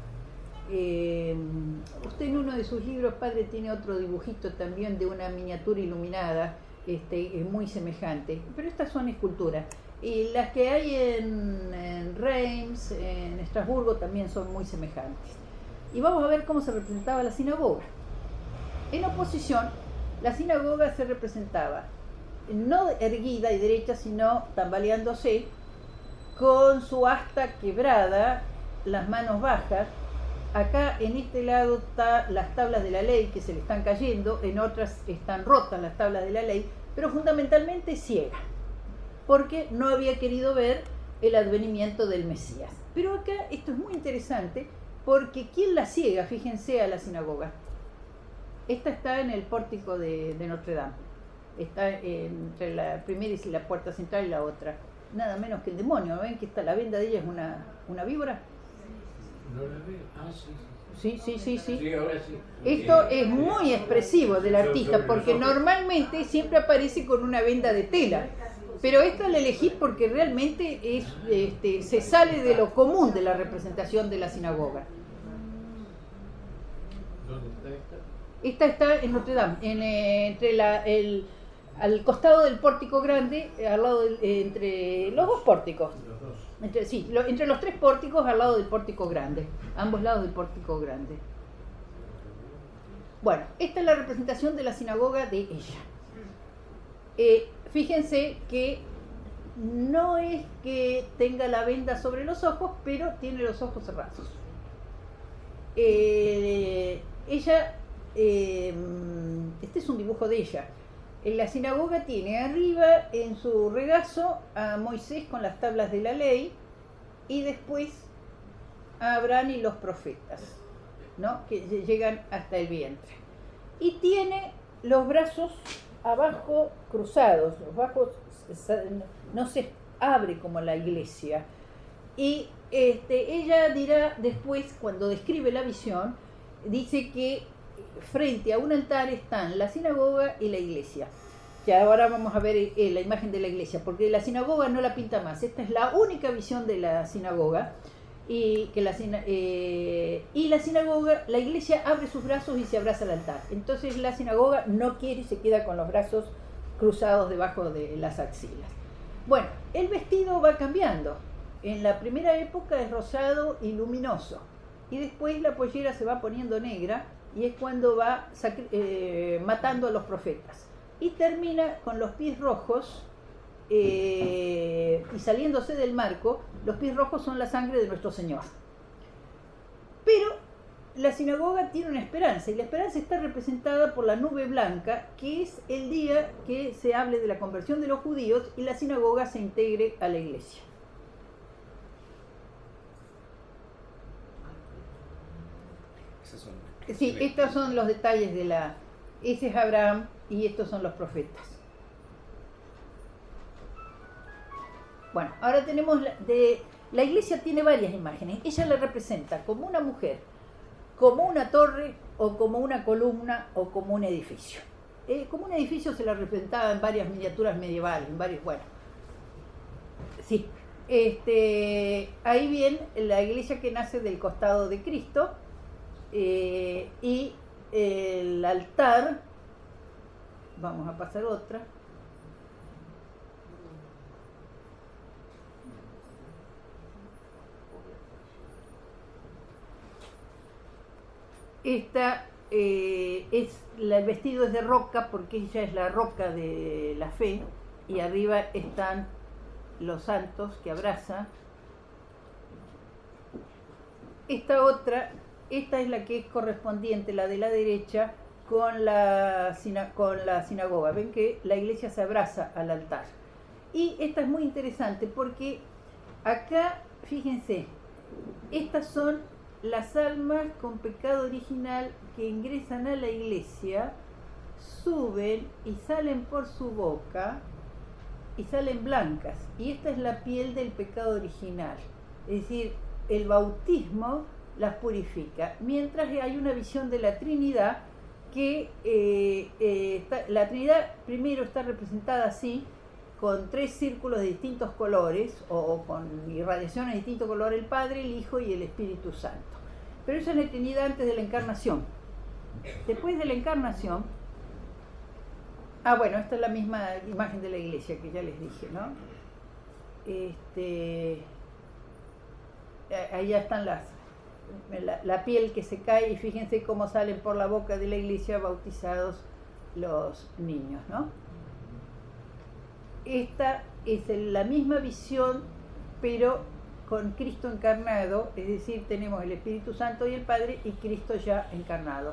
Usted en uno de sus libros, padre, tiene otro dibujito también de una miniatura iluminada, muy semejante, pero estas son esculturas. Y las que hay en Reims, en Estrasburgo, también son muy semejantes. Y vamos a ver cómo se representaba la sinagoga. En oposición, la sinagoga se representaba no erguida y derecha, sino tambaleándose, con su asta quebrada, las manos bajas. Acá en este lado están las tablas de la ley que se le están cayendo, en otras están rotas las tablas de la ley, pero fundamentalmente ciega, porque no había querido ver el advenimiento del Mesías. Pero acá esto es muy interesante, porque ¿quién la ciega? Fíjense a la sinagoga. Esta está en el pórtico de Notre Dame. Está entre la primera y la puerta central y la otra. nada menos que el demonio. ¿No ven que la venda de ella es una víbora? No la veo. Ah, sí. Sí. Sí, ahora sí. Esto es muy expresivo del artista, porque normalmente siempre aparece con una venda de tela. Pero esta la elegí porque realmente se sale de lo común de la representación de la sinagoga. ¿Dónde está esta? Esta está en Notre Dame, al costado del pórtico grande, al lado entre los dos pórticos. Los dos. Entre los tres pórticos al lado del pórtico grande, ambos lados del pórtico grande. Bueno, esta es la representación de la sinagoga de ella. Fíjense que no es que tenga la venda sobre los ojos, pero tiene los ojos cerrados. Ella, este es un dibujo de ella. En la sinagoga tiene arriba en su regazo a Moisés con las tablas de la ley y después a Abraham y los profetas, ¿no? Que llegan hasta el vientre. Y tiene los brazos abajo cruzados, los brazos no se abre como la iglesia. Y ella dirá después, cuando describe la visión, dice que frente a un altar están la sinagoga y la iglesia. Que ahora vamos a ver la imagen de la iglesia, porque la sinagoga no la pinta más. Esta es la única visión de la sinagoga. Y la sinagoga, la iglesia abre sus brazos y se abraza al altar. Entonces la sinagoga no quiere y se queda con los brazos cruzados debajo de las axilas. Bueno, el vestido va cambiando. En la primera época es rosado y luminoso. Y después la pollera se va poniendo negra y es cuando va matando a los profetas. Y termina con los pies rojos y saliéndose del marco. Los pies rojos son la sangre de nuestro Señor. Pero la sinagoga tiene una esperanza, y la esperanza está representada por la nube blanca, que es el día que se hable de la conversión de los judíos y la sinagoga se integre a la iglesia. Sí, estos son los detalles de ese es Abraham y estos son los profetas. Bueno, ahora tenemos la iglesia tiene varias imágenes. Ella la representa como una mujer, como una torre, o como una columna, o como un edificio. Como un edificio se la representaba en varias miniaturas medievales, en varios, bueno. Sí, ahí viene la iglesia que nace del costado de Cristo, y el altar, vamos a pasar otra. Esta el vestido es de roca porque ella es la roca de la fe y arriba están los santos que abraza. Esta es la que es correspondiente, la de la derecha, con la sinagoga. Ven que la iglesia se abraza al altar. Y esta es muy interesante porque acá, fíjense, estas son las almas con pecado original que ingresan a la iglesia, suben y salen por su boca y salen blancas. Y esta es la piel del pecado original. Es decir, el bautismo las purifica. Mientras hay una visión de la Trinidad que la Trinidad primero está representada así, con 3 círculos de distintos colores o con irradiaciones de distintos colores, el Padre, el Hijo y el Espíritu Santo. Pero eso es la Trinidad antes de la encarnación. Después de la encarnación, bueno, esta es la misma imagen de la iglesia que ya les dije, ¿no? Ahí ya están la piel que se cae y fíjense cómo salen por la boca de la iglesia bautizados los niños, ¿no? Esta es la misma visión, pero con Cristo encarnado, es decir, tenemos el Espíritu Santo y el Padre y Cristo ya encarnado.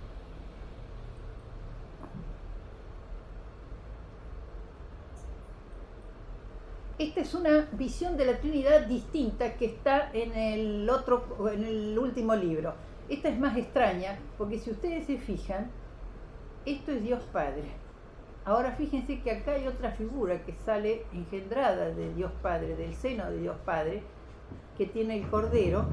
Esta es una visión de la Trinidad distinta que está en el último libro. Esta es más extraña, porque si ustedes se fijan, esto es Dios Padre. Ahora fíjense que acá hay otra figura que sale engendrada de Dios Padre, del seno de Dios Padre, que tiene el cordero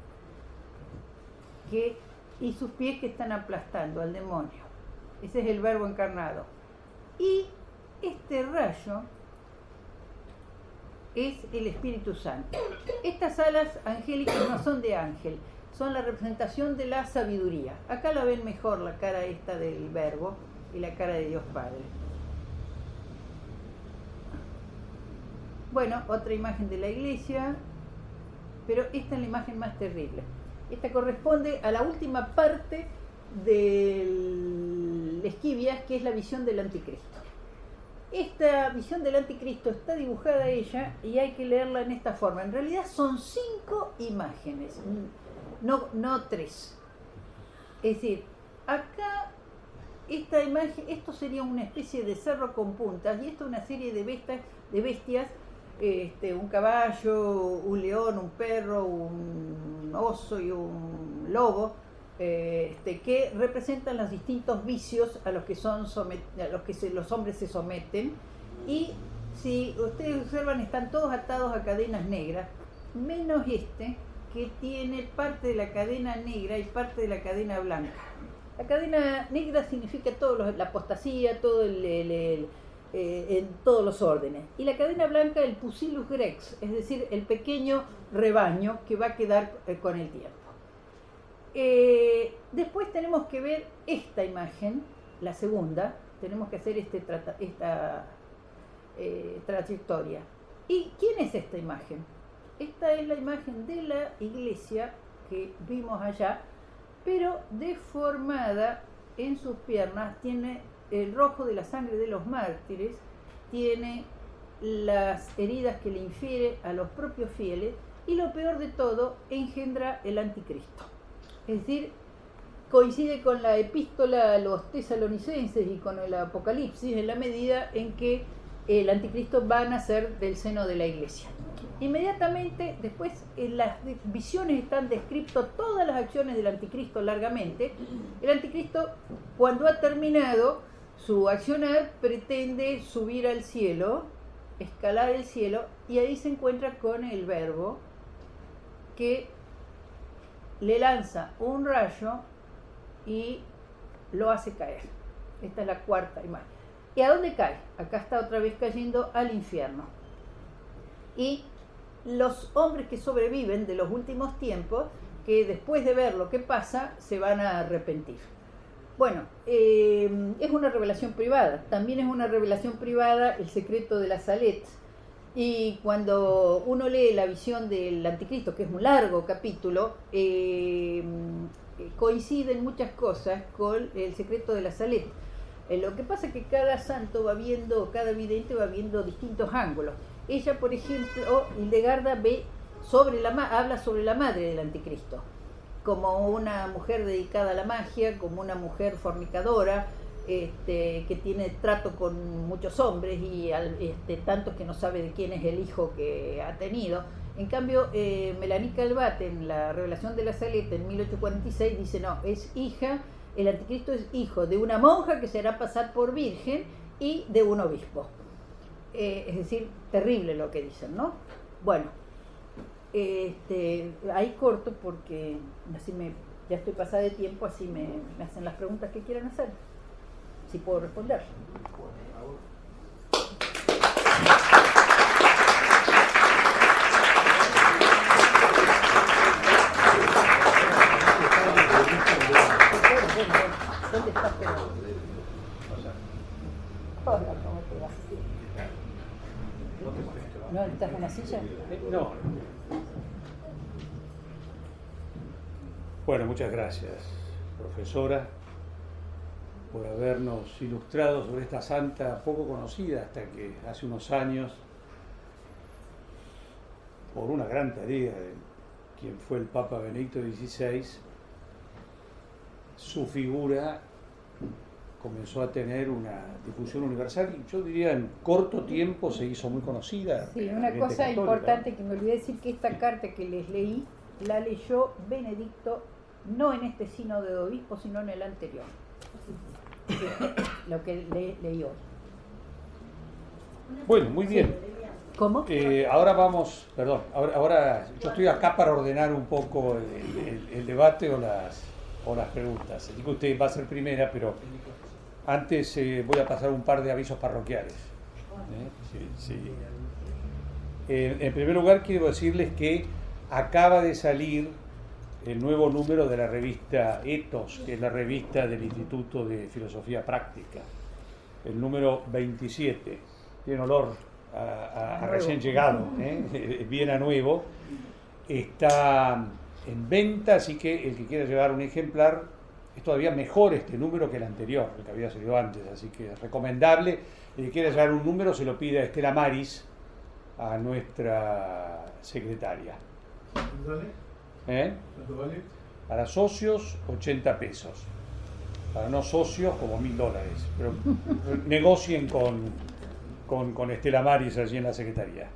y sus pies que están aplastando al demonio. Ese es el Verbo encarnado. Y este rayo es el Espíritu Santo. Estas alas angélicas no son de ángel, son la representación de la sabiduría. Acá la ven mejor la cara esta del Verbo y la cara de Dios Padre. Bueno, otra imagen de la iglesia, pero esta es la imagen más terrible. Esta corresponde a la última parte del Esquivias, que es la visión del anticristo. Esta visión del anticristo está dibujada ella y hay que leerla en esta forma. En realidad son 5 imágenes, no 3. Es decir, acá esta imagen, esto sería una especie de cerro con puntas y esto una serie de bestias, un caballo, un león, un perro, un oso y un lobo, que representan los distintos vicios a los que los hombres se someten. Y si ustedes observan, están todos atados a cadenas negras, menos que tiene parte de la cadena negra y parte de la cadena blanca. La cadena negra significa la apostasía, todo en todos los órdenes. Y la cadena blanca, el Pusillus Grex, es decir, el pequeño rebaño que va a quedar con el tiempo. Después tenemos que ver esta imagen, la segunda, tenemos que hacer esta trayectoria. ¿Y quién es esta imagen? Esta es la imagen de la iglesia que vimos allá, pero deformada en sus piernas. Tiene el rojo de la sangre de los mártires, tiene las heridas que le infiere a los propios fieles y lo peor de todo, engendra el anticristo. Es decir, coincide con la epístola a los tesalonicenses y con el Apocalipsis en la medida en que el anticristo va a nacer del seno de la iglesia. Inmediatamente después en las visiones están descritas todas las acciones del anticristo largamente. El anticristo, cuando ha terminado su accionar, pretende subir al cielo, escalar el cielo, y ahí se encuentra con el Verbo que le lanza un rayo y lo hace caer. Esta es la cuarta imagen. ¿Y a dónde cae? Acá está otra vez cayendo al infierno. Y los hombres que sobreviven de los últimos tiempos, que después de ver lo que pasa, se van a arrepentir. Bueno, es una revelación privada. También es una revelación privada el secreto de la Salet. Y cuando uno lee la visión del anticristo, que es un largo capítulo, coinciden muchas cosas con el secreto de la Salet. Lo que pasa es que cada santo va viendo, cada vidente va viendo distintos ángulos. Ella, por ejemplo, Hildegarda habla sobre la madre del anticristo, como una mujer dedicada a la magia, como una mujer fornicadora, que tiene trato con muchos hombres y tantos que no sabe de quién es el hijo que ha tenido. En cambio, Melanie Calvat, en la revelación de la Saleta en 1846, dice no, es hija, el anticristo es hijo de una monja que se hará pasar por virgen y de un obispo. Es decir, terrible lo que dicen, ¿no? Bueno, ahí corto porque así ya estoy pasada de tiempo, así me hacen las preguntas que quieran hacer. Si puedo responder. ¿Dónde estás? Hola, ¿cómo te va? ¿No estás en la silla? No. Bueno, muchas gracias, profesora, por habernos ilustrado sobre esta santa poco conocida hasta que hace unos años, por una gran tarea de quien fue el Papa Benedicto XVI, su figura comenzó a tener una difusión universal y yo diría en corto tiempo se hizo muy conocida. Sí, una cosa importante que me olvidé decir, que esta carta que les leí la leyó Benedicto no en este sínodo de obispo, sino en el anterior. Lo que leí hoy. Bueno, muy bien. ¿Cómo? Ahora vamos, perdón, ahora yo estoy acá para ordenar un poco el debate o las preguntas. Así que usted va a ser primera, pero antes voy a pasar un par de avisos parroquiales. Sí. En primer lugar, quiero decirles que acaba de salir el nuevo número de la revista Ethos, que es la revista del Instituto de Filosofía Práctica, el número 27. Tiene olor a recién llegado, bien a nuevo. Está en venta, así que el que quiera llevar un ejemplar, es todavía mejor este número que el anterior, el que había salido antes, así que es recomendable. El que quiera llevar un número se lo pide a Estela Maris, a nuestra secretaria. ¿Cuánto vale? Para socios, 80 pesos. Para no socios, como $1000. Pero negocien con Estela Maris allí en la secretaría.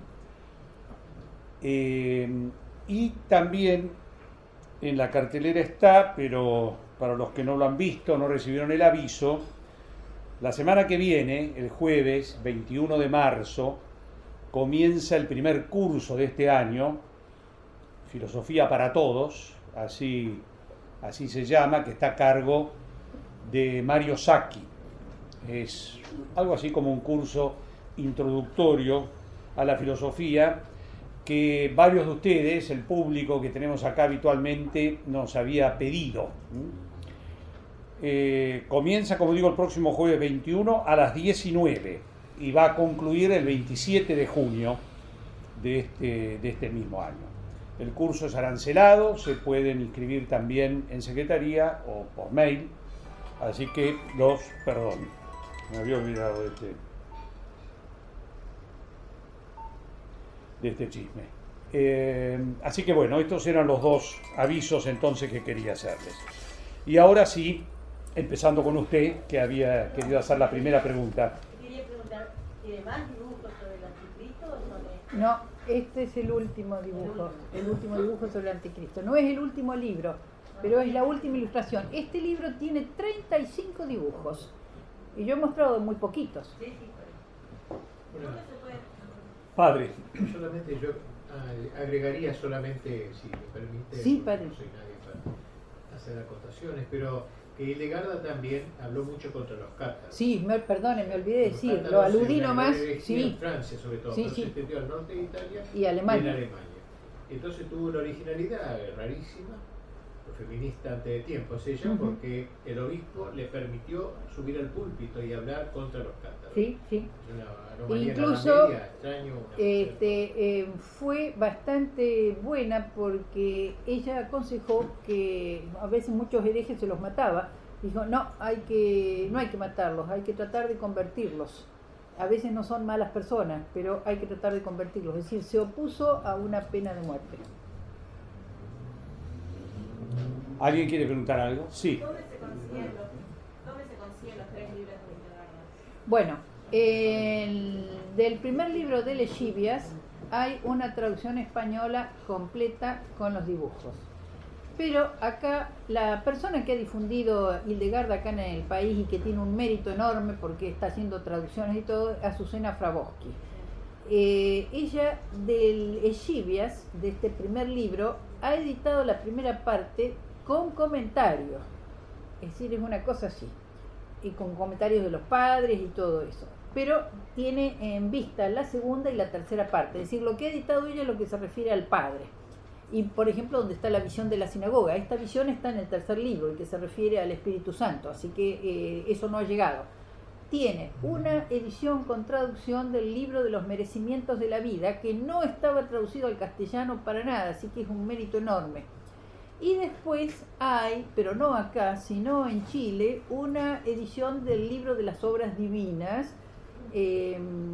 Y también en la cartelera está, pero para los que no lo han visto, no recibieron el aviso, la semana que viene, el jueves 21 de marzo, comienza el primer curso de este año, Filosofía para Todos, así se llama, que está a cargo de Mario Sacchi. Es algo así como un curso introductorio a la filosofía que varios de ustedes, el público que tenemos acá habitualmente, nos había pedido. Comienza, como digo, el próximo jueves 21 a las 19 y va a concluir el 27 de junio de este mismo año. El curso es arancelado, se pueden inscribir también en secretaría o por mail, así que perdón, me había olvidado de este chisme. Así que bueno, estos eran los dos avisos entonces que quería hacerles. Y ahora sí, empezando con usted, que había querido hacer la primera pregunta. Quería preguntar, ¿tiene más dibujos sobre el anticristo o sobre esto? No, este es el último dibujo sobre el anticristo. No es el último libro, pero es la última ilustración. Este libro tiene 35 dibujos y yo he mostrado muy poquitos. Sí, Bueno, ¿cómo se puede? Padre. solamente yo agregaría solamente, si me permite, Sí, porque padre. no soy nadie para hacer acotaciones, pero que Hildegarda también habló mucho contra los cátaros. Sí, perdone, me olvidé de Los decir, cátaros lo aludí en la nomás, herejía sí, en Francia sobre todo, Sí, pero sí. se extendió al norte de Italia y Alemania. en Alemania. Entonces tuvo una originalidad rarísima, feminista antes de tiempo es ella, Ujú. porque el obispo le permitió subir al púlpito y hablar contra los cátaros. Sí. Una anomalía Incluso, en la media, extraño, una fue bastante buena porque ella aconsejó que a veces muchos herejes se los mataba. Dijo, no hay que matarlos, hay que tratar de convertirlos. A veces no son malas personas, pero hay que tratar de convertirlos. Es decir, se opuso a una pena de muerte. ¿Alguien quiere preguntar algo? Sí. ¿Dónde se consiguen los 3 libros de Hildegarda? Bueno, del primer libro de Leschivias hay una traducción española completa con los dibujos. Pero acá la persona que ha difundido Hildegarda acá en el país y que tiene un mérito enorme porque está haciendo traducciones y todo, es Azucena Fraboski. Ella del Leschivias, de este primer libro, ha editado la primera parte con comentarios. Es decir, es una cosa así. Y con comentarios de los padres y todo eso. Pero tiene en vista la segunda y la tercera parte. Es decir, lo que ha editado ella es lo que se refiere al padre. Y, por ejemplo, donde está la visión de la sinagoga. Esta visión está en el tercer libro, el que se refiere al Espíritu Santo. Así que eso no ha llegado. Tiene una edición con traducción del libro de los merecimientos de la vida, que no estaba traducido al castellano para nada, así que es un mérito enorme. Y después hay, pero no acá, sino en Chile, una edición del libro de las obras divinas, que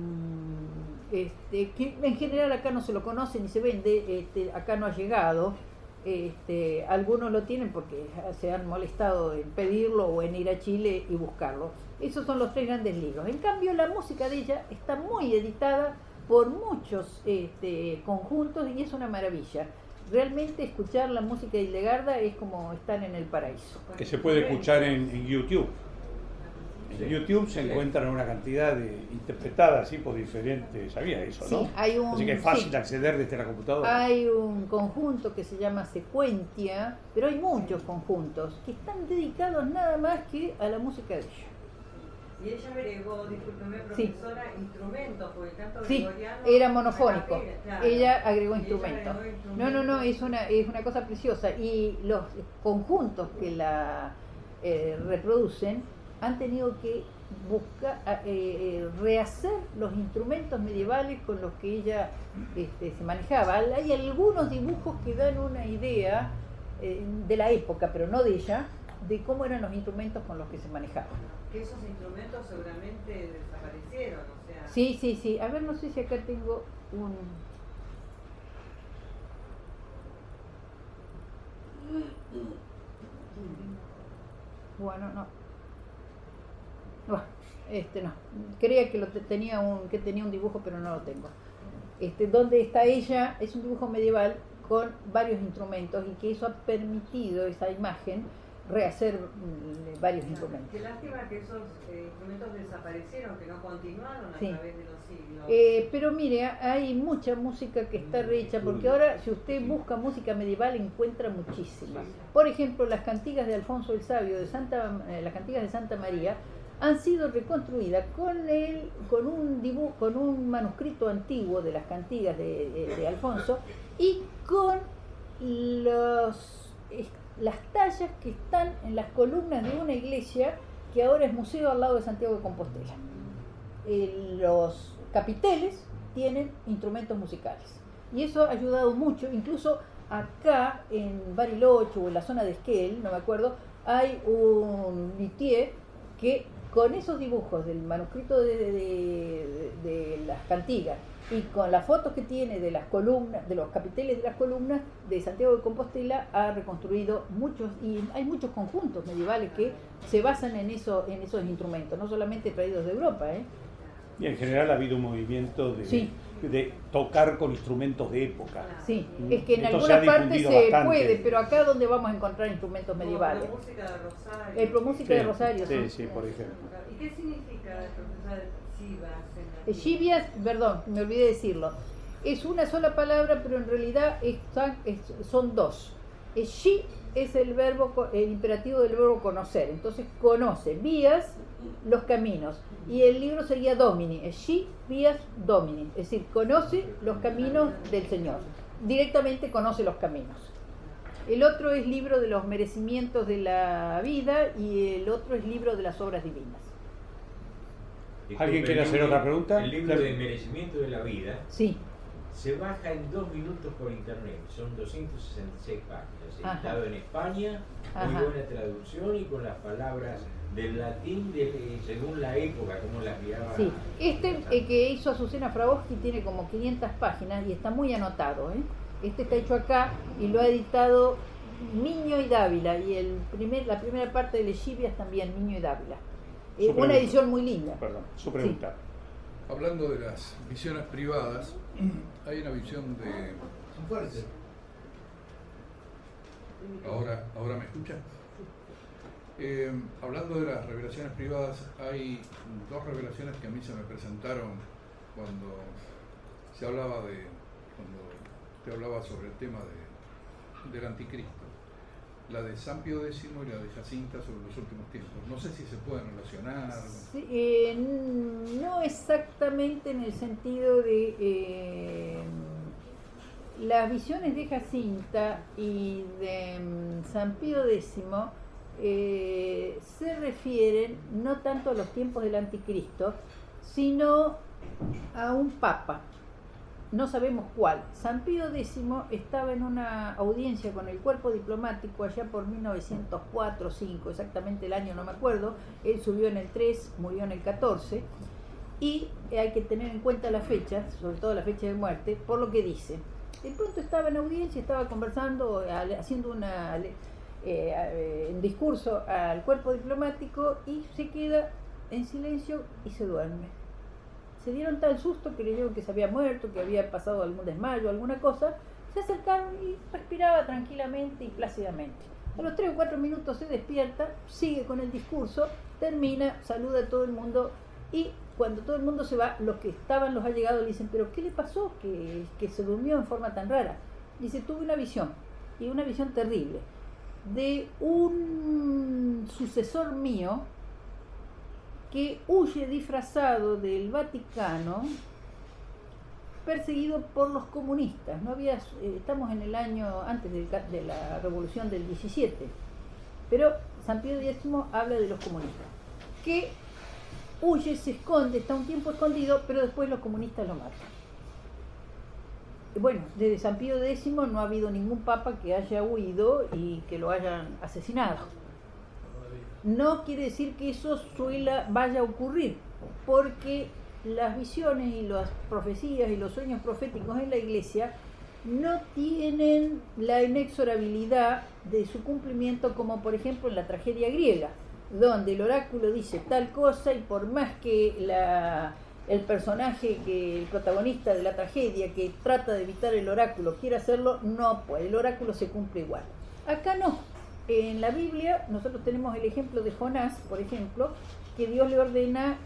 en general acá no se lo conoce ni se vende, acá no ha llegado. Algunos lo tienen porque se han molestado en pedirlo o en ir a Chile y buscarlo. Esos son los 3 grandes libros. En cambio, la música de ella está muy editada por muchos conjuntos y es una maravilla. Realmente escuchar la música de Hildegarda es como estar en el paraíso. Que se puede escuchar en YouTube. En YouTube se encuentran una cantidad de interpretadas así por diferentes, ¿sabía eso, no? Sí, hay un, así que es fácil sí, acceder desde la computadora. hay un conjunto que se llama Secuentia, pero hay muchos conjuntos que están dedicados nada más que a la música de ella. Y ella agregó, discúlpeme, Sí. profesora, instrumentos, porque el canto Sí, gregoriano era monofónico. claro. Ella agregó Y ella instrumentos. agregó No, es una cosa preciosa. Y los conjuntos que la reproducen han tenido que buscar rehacer los instrumentos medievales con los que ella se manejaba. Hay algunos dibujos que dan una idea de la época, pero no de ella, de cómo eran los instrumentos con los que se manejaba. Que esos instrumentos seguramente desaparecieron, o sea... Sí. A ver, no sé si acá tengo un... Bueno, no. No. Creía que tenía un dibujo, pero no lo tengo. Donde está ella, es un dibujo medieval con varios instrumentos y que eso ha permitido, esa imagen, rehacer varios instrumentos. Qué lástima que esos instrumentos desaparecieron, que no continuaron a Sí. través de los siglos. Pero mire, hay mucha música que está rehecha, porque ahora si usted busca música medieval encuentra muchísima. Por ejemplo, las cantigas de Alfonso el Sabio, las cantigas de Santa María, han sido reconstruidas con un manuscrito antiguo de las cantigas de Alfonso y con las tallas que están en las columnas de una iglesia que ahora es museo al lado de Santiago de Compostela. Los capiteles tienen instrumentos musicales y eso ha ayudado mucho. Incluso acá en Bariloche o en la zona de Esquel, no me acuerdo, hay un luthier que con esos dibujos del manuscrito de las cantigas y con las fotos que tiene de las columnas, de los capiteles de las columnas de Santiago de Compostela, ha reconstruido muchos, y hay muchos conjuntos medievales que se basan en esos instrumentos, no solamente traídos de Europa, Y en general ha habido un movimiento Sí. de tocar con instrumentos de época. Sí, es que en Entonces algunas ha partes dififundido se bastante. puede, pero acá donde vamos a encontrar instrumentos medievales. Como música de Rosario. Música de Rosario, Sí, por ejemplo. ¿Y qué significa, profesora, Chivas? Chivias, perdón, me olvidé decirlo. Es una sola palabra, pero en realidad son dos. Shi es el imperativo del verbo conocer. Entonces conoce, vías, los caminos. Y el libro sería Domini, Shi, vías, Domini. Es decir, conoce los caminos del Señor. Directamente conoce los caminos. El otro es libro de los merecimientos de la vida y el otro es libro de las obras divinas. ¿Alguien quiere hacer otra pregunta? El libro de merecimiento de la vida Sí. se baja en 2 minutos por internet, son 266 páginas, editado Ajá. en España, muy Ajá. buena traducción y con las palabras del latín según la época, como las miraba. Sí, que hizo Azucena Fragoski tiene como 500 páginas y está muy anotado, Este está hecho acá y lo ha editado Miño y Dávila, y la primera parte de Lechivias también, Miño y Dávila. Su Una pregunta. edición muy linda. Perdón, su pregunta. Hablando de las visiones privadas, hay una visión de... Fuerte. Ahora me escuchan. Hablando de las revelaciones privadas, hay 2 revelaciones que a mí se me presentaron cuando te hablaba sobre el tema del anticristo. La de San Pío X y la de Jacinta sobre los últimos tiempos. No sé si se pueden relacionar. Sí, no exactamente en el sentido de las visiones de Jacinta y de San Pío X se refieren no tanto a los tiempos del anticristo, sino a un papa. No sabemos cuál. San Pío X estaba en una audiencia con el cuerpo diplomático allá por 1904 o 5, exactamente el año no me acuerdo. Él subió en el 3, murió en el 14, y hay que tener en cuenta las fechas, sobre todo la fecha de muerte, por lo que dice. De pronto estaba en audiencia, estaba conversando, haciendo un discurso al cuerpo diplomático y se queda en silencio y se duerme. Se dieron tal susto que creyeron que se había muerto, que había pasado algún desmayo, alguna cosa. Se acercaron y respiraba tranquilamente y plácidamente. A los 3 o 4 minutos se despierta, sigue con el discurso, termina, saluda a todo el mundo y cuando todo el mundo se va, los que estaban, los allegados, le dicen, ¿pero qué le pasó que se durmió en forma tan rara? Dice, tuve una visión, y una visión terrible, de un sucesor mío que huye disfrazado del Vaticano, perseguido por los comunistas. No había, estamos en el año antes de la revolución del 17, pero San Pío X habla de los comunistas, que huye, se esconde, está un tiempo escondido, pero después los comunistas lo matan. Bueno, desde San Pío X no ha habido ningún papa que haya huido y que lo hayan asesinado. No quiere decir que eso vaya a ocurrir, porque las visiones y las profecías y los sueños proféticos en la Iglesia no tienen la inexorabilidad de su cumplimiento, como por ejemplo en la tragedia griega, donde el oráculo dice tal cosa y por más que el personaje, el protagonista de la tragedia que trata de evitar el oráculo quiera hacerlo, no puede, el oráculo se cumple igual. Acá no. En la Biblia nosotros tenemos el ejemplo de Jonás, por ejemplo, que Dios le ordena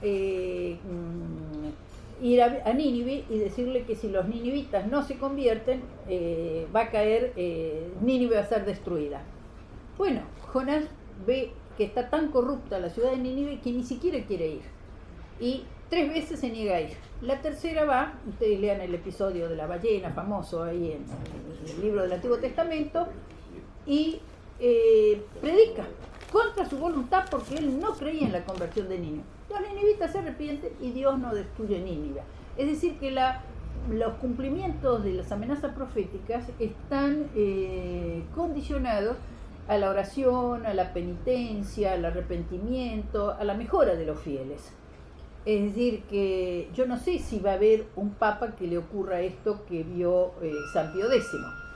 ir a Nínive y decirle que si los ninivitas no se convierten, va a caer, Nínive va a ser destruida. Bueno, Jonás ve que está tan corrupta la ciudad de Nínive que ni siquiera quiere ir. Y 3 veces se niega a ir. La tercera va, ustedes lean el episodio de la ballena famoso ahí en el libro del Antiguo Testamento, y predica contra su voluntad porque él no creía en la conversión de Nínive. Los ninivitas se arrepienten y Dios no destruye Nínive. Es decir que los cumplimientos de las amenazas proféticas están condicionados a la oración, a la penitencia, al arrepentimiento, a la mejora de los fieles. Es decir que yo no sé si va a haber un papa que le ocurra esto que vio San Pío X.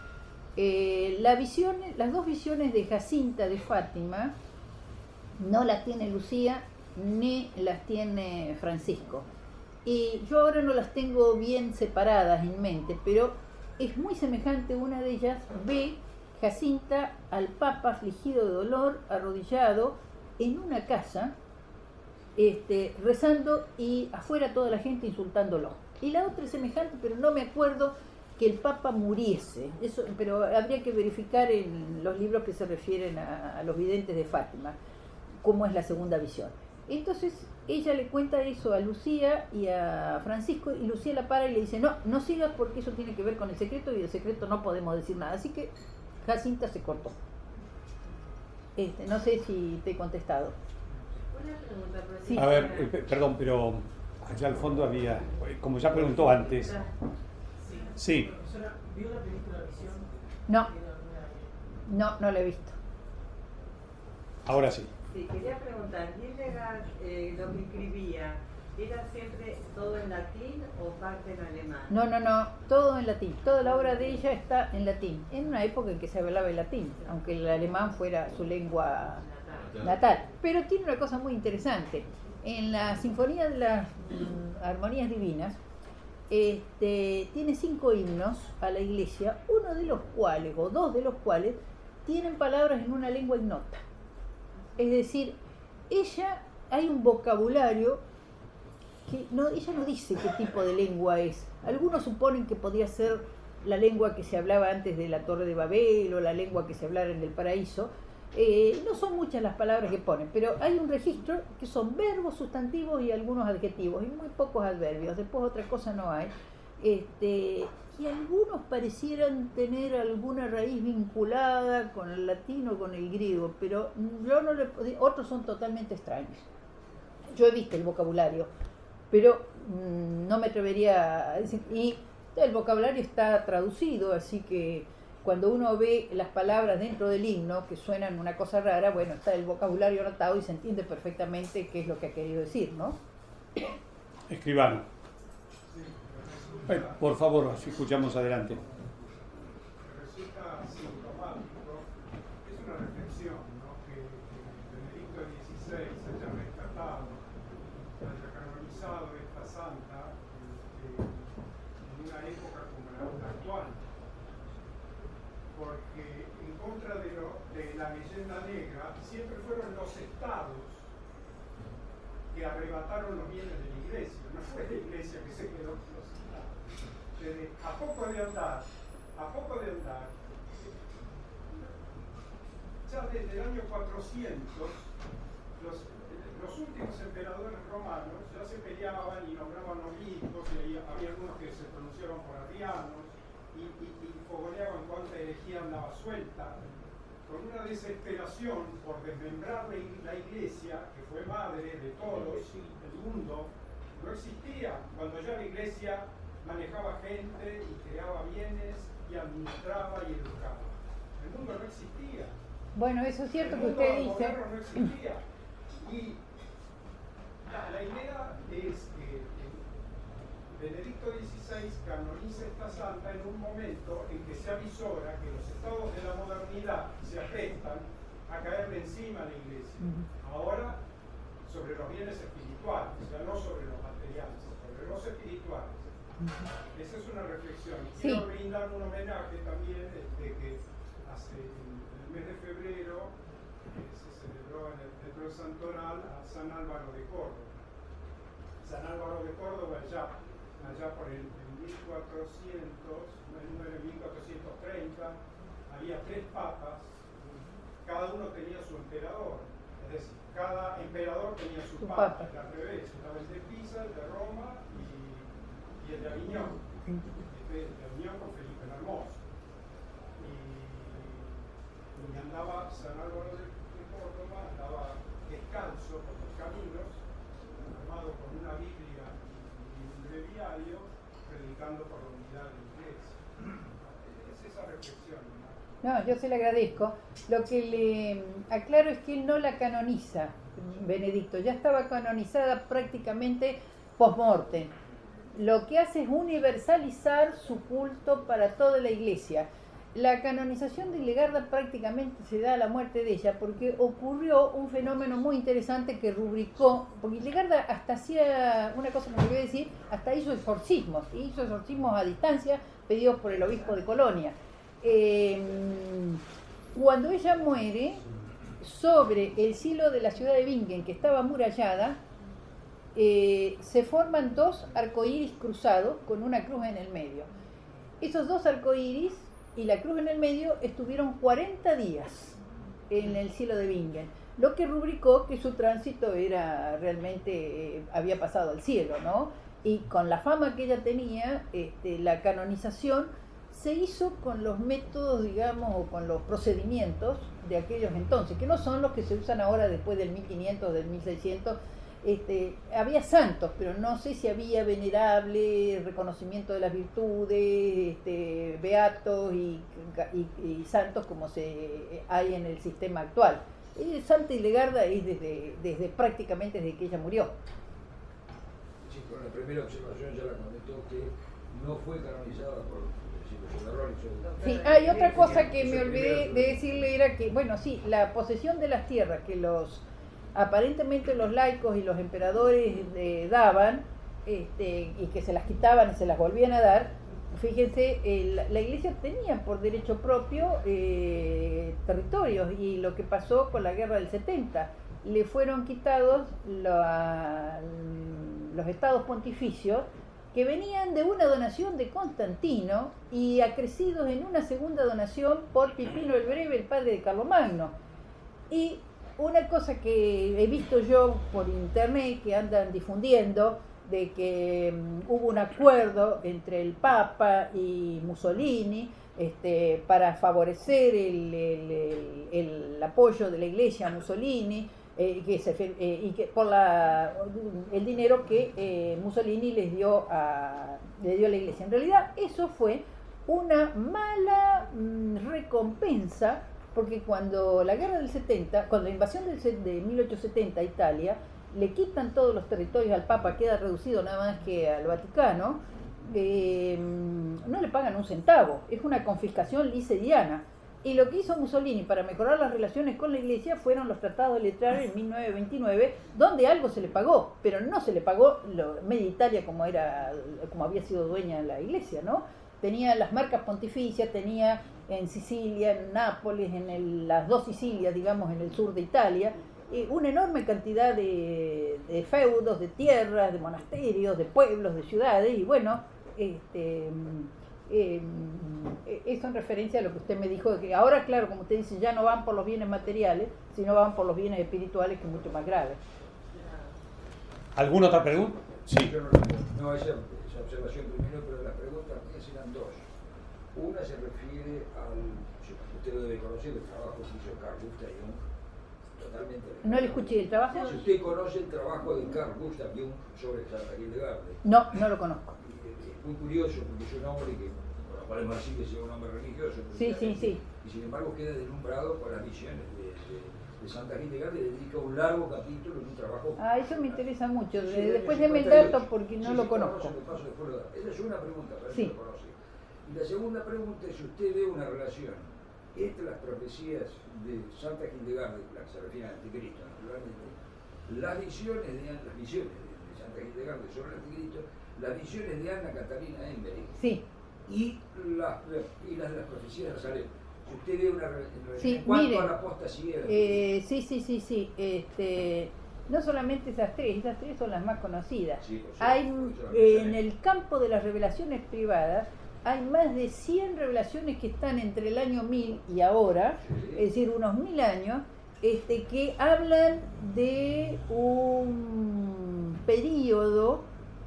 Las 2 visiones de Jacinta de Fátima no las tiene Lucía ni las tiene Francisco, y yo ahora no las tengo bien separadas en mente, pero es muy semejante. Una de ellas ve Jacinta al Papa afligido de dolor, arrodillado en una casa, rezando, y afuera toda la gente insultándolo. Y la otra es semejante, pero no me acuerdo que el Papa muriese, eso, pero habría que verificar en los libros que se refieren a los videntes de Fátima cómo es la segunda visión. Entonces ella le cuenta eso a Lucía y a Francisco, y Lucía la para y le dice, no sigas porque eso tiene que ver con el secreto y del secreto no podemos decir nada. Así que Jacinta se cortó. No sé si te he contestado. Una pregunta, profesor. Sí. A ver, perdón, pero allá al fondo había, como ya preguntó antes. Sí. Profesora, ¿vio la película Visión? No la he visto. Ahora sí. Sí, quería preguntar, Hildegard lo que escribía, ¿era siempre todo en latín o parte en alemán? No, todo en latín. Toda la obra de ella está en latín, en una época en que se hablaba el latín, aunque el alemán fuera su lengua natal. Pero tiene una cosa muy interesante. En la Sinfonía de las Armonías Divinas, tiene 5 himnos a la Iglesia, uno de los cuales, o 2 de los cuales, tienen palabras en una lengua ignota. Es decir, hay un vocabulario que ella no dice qué tipo de lengua es. Algunos suponen que podía ser la lengua que se hablaba antes de la Torre de Babel o la lengua que se hablara en el paraíso. No son muchas las palabras que ponen, pero hay un registro que son verbos, sustantivos y algunos adjetivos, y muy pocos adverbios. Después otra cosa no hay. Y algunos parecieran tener alguna raíz vinculada con el latín o con el griego, pero yo no le otros son totalmente extraños. Yo he visto el vocabulario, pero no me atrevería a decir, y el vocabulario está traducido, así que cuando uno ve las palabras dentro del himno que suenan una cosa rara, bueno, está el vocabulario anotado y se entiende perfectamente qué es lo que ha querido decir, ¿no? Escribano. Por favor, si escuchamos adelante. Resulta sintomático, es una reflexión, ¿no? Que Benedicto XVI haya rescatado, haya canonizado esta santa en una época como la actual, porque en contra de lo de la leyenda negra siempre fueron los estados que arrebataron los bienes de la iglesia, no fue la iglesia que se quedó con los estados. A poco de andar, ya desde el año 400, los últimos emperadores romanos ya se peleaban y nombraban obispos, y había algunos que se pronunciaban por arrianos y fogoneaban cuánta herejía andaba suelta, con una desesperación por desmembrar la iglesia, que fue madre de todos, el mundo, no existía, cuando ya la iglesia manejaba gente y creaba bienes y administraba y educaba. El mundo no existía. Bueno, eso es cierto que usted dice. El mundo no existía. Y la idea es que Benedicto XVI canoniza esta santa en un momento en que se avisora que los estados de la modernidad se aprestan a caerle encima a la iglesia. Ahora sobre los bienes espirituales, o sea, no sobre los materiales, sobre los espirituales. Esa es una reflexión. Quiero brindar un homenaje también que hace el mes de febrero se celebró dentro del Santoral a San Álvaro de Córdoba. San Álvaro de Córdoba allá por el 1430, había 3 papas, cada uno tenía su emperador, es decir, cada emperador tenía su papa, al revés, estaba el de Pisa, el de Roma y el de Aviñón, el de Aviñón con Felipe el Hermoso. Y andaba San Álvaro de Córdoba, andaba descalzo por los caminos, armado con una Biblia y un breviario, predicando por la unidad de la iglesia. Es esa reflexión, ¿no? No, yo se le agradezco. Lo que le aclaro es que él no la canoniza, Benedicto. Ya estaba canonizada prácticamente post-mortem. Lo que hace es universalizar su culto para toda la iglesia. La canonización de Hildegarda prácticamente se da a la muerte de ella porque ocurrió un fenómeno muy interesante que rubricó, porque Hildegarda hasta hacía una cosa que me voy a decir, hasta hizo exorcismos a distancia pedidos por el obispo de Colonia. Cuando ella muere, sobre el silo de la ciudad de Bingen, que estaba amurallada, se forman 2 arcoíris cruzados con una cruz en el medio. Esos 2 arcoíris y la cruz en el medio estuvieron 40 días en el cielo de Bingen, lo que rubricó que su tránsito era realmente, había pasado al cielo, ¿no? Y con la fama que ella tenía, la canonización se hizo con los métodos, digamos, o con los procedimientos de aquellos entonces, que no son los que se usan ahora después del 1500, del 1600. Había santos, pero no sé si había venerable, reconocimiento de las virtudes, beatos y santos como hay en el sistema actual. Santa Hildegarda es desde prácticamente desde que ella murió. Sí, con la primera observación ya la comentó que no fue canonizada por errores. Sí, hay otra cosa que me olvidé de decirle, era que, bueno, sí, la posesión de las tierras que aparentemente los laicos y los emperadores daban, y que se las quitaban y se las volvían a dar. Fíjense, la iglesia tenía por derecho propio territorios, y lo que pasó con la guerra del 70, le fueron quitados los estados pontificios que venían de una donación de Constantino y acrecidos en una segunda donación por Pipino el Breve, el padre de Carlomagno. Y una cosa que he visto yo por internet que andan difundiendo, de que hubo un acuerdo entre el Papa y Mussolini para favorecer el apoyo de la Iglesia a Mussolini, y que por el dinero que Mussolini le dio a la Iglesia. En realidad eso fue una mala recompensa, porque cuando la guerra del 70, cuando la invasión de 1870 a Italia, le quitan todos los territorios al Papa, queda reducido nada más que al Vaticano, no le pagan un centavo, es una confiscación licediana. Y lo que hizo Mussolini para mejorar las relaciones con la Iglesia fueron los tratados de Letrán en 1929, donde algo se le pagó, pero no se le pagó media Italia como había sido dueña de la Iglesia, ¿no? Tenía las marcas pontificias, tenía en Sicilia, en Nápoles, las dos Sicilias, digamos, en el sur de Italia, una enorme cantidad de feudos, de tierras, de monasterios, de pueblos, de ciudades, y bueno, eso en referencia a lo que usted me dijo, de que ahora, claro, como usted dice, ya no van por los bienes materiales, sino van por los bienes espirituales, que es mucho más grave. ¿Alguna otra pregunta? Sí. No, esa observación primero, pero las preguntas mías eran dos. Una se refiere usted lo debe conocer, el trabajo que hizo Carl Gustav Jung, totalmente. No le escuché el trabajo. Si usted conoce el trabajo de Carl Gustav Jung sobre Santa Hildegarda. No, no lo conozco. Es muy curioso porque es un hombre que, por lo cual es más así que sea un hombre religioso. Sí. Y sin embargo queda deslumbrado por las visiones de Santa Hildegarda y dedica un largo capítulo en un trabajo. Eso me interesa mucho. Sí, Después deme el dato porque no lo conozco. Esa es una pregunta, para sí. que lo conoce. Y la segunda pregunta es si usted ve una relación entre las profecías de Santa Hildegarda, la que se refiere al anticristo, naturalmente, las visiones de Santa Hildegarda sobre el anticristo, las visiones de Anna Catalina Embery, sí. y las de las profecías de Salem. Si usted ve una relación sí, en cuanto mire, a la apostasía. Sí. No solamente esas tres son las más conocidas. Sí, hay en el campo de las revelaciones privadas, hay más de 100 revelaciones que están entre el año 1000 y ahora, es decir, unos 1000 años, que hablan de un periodo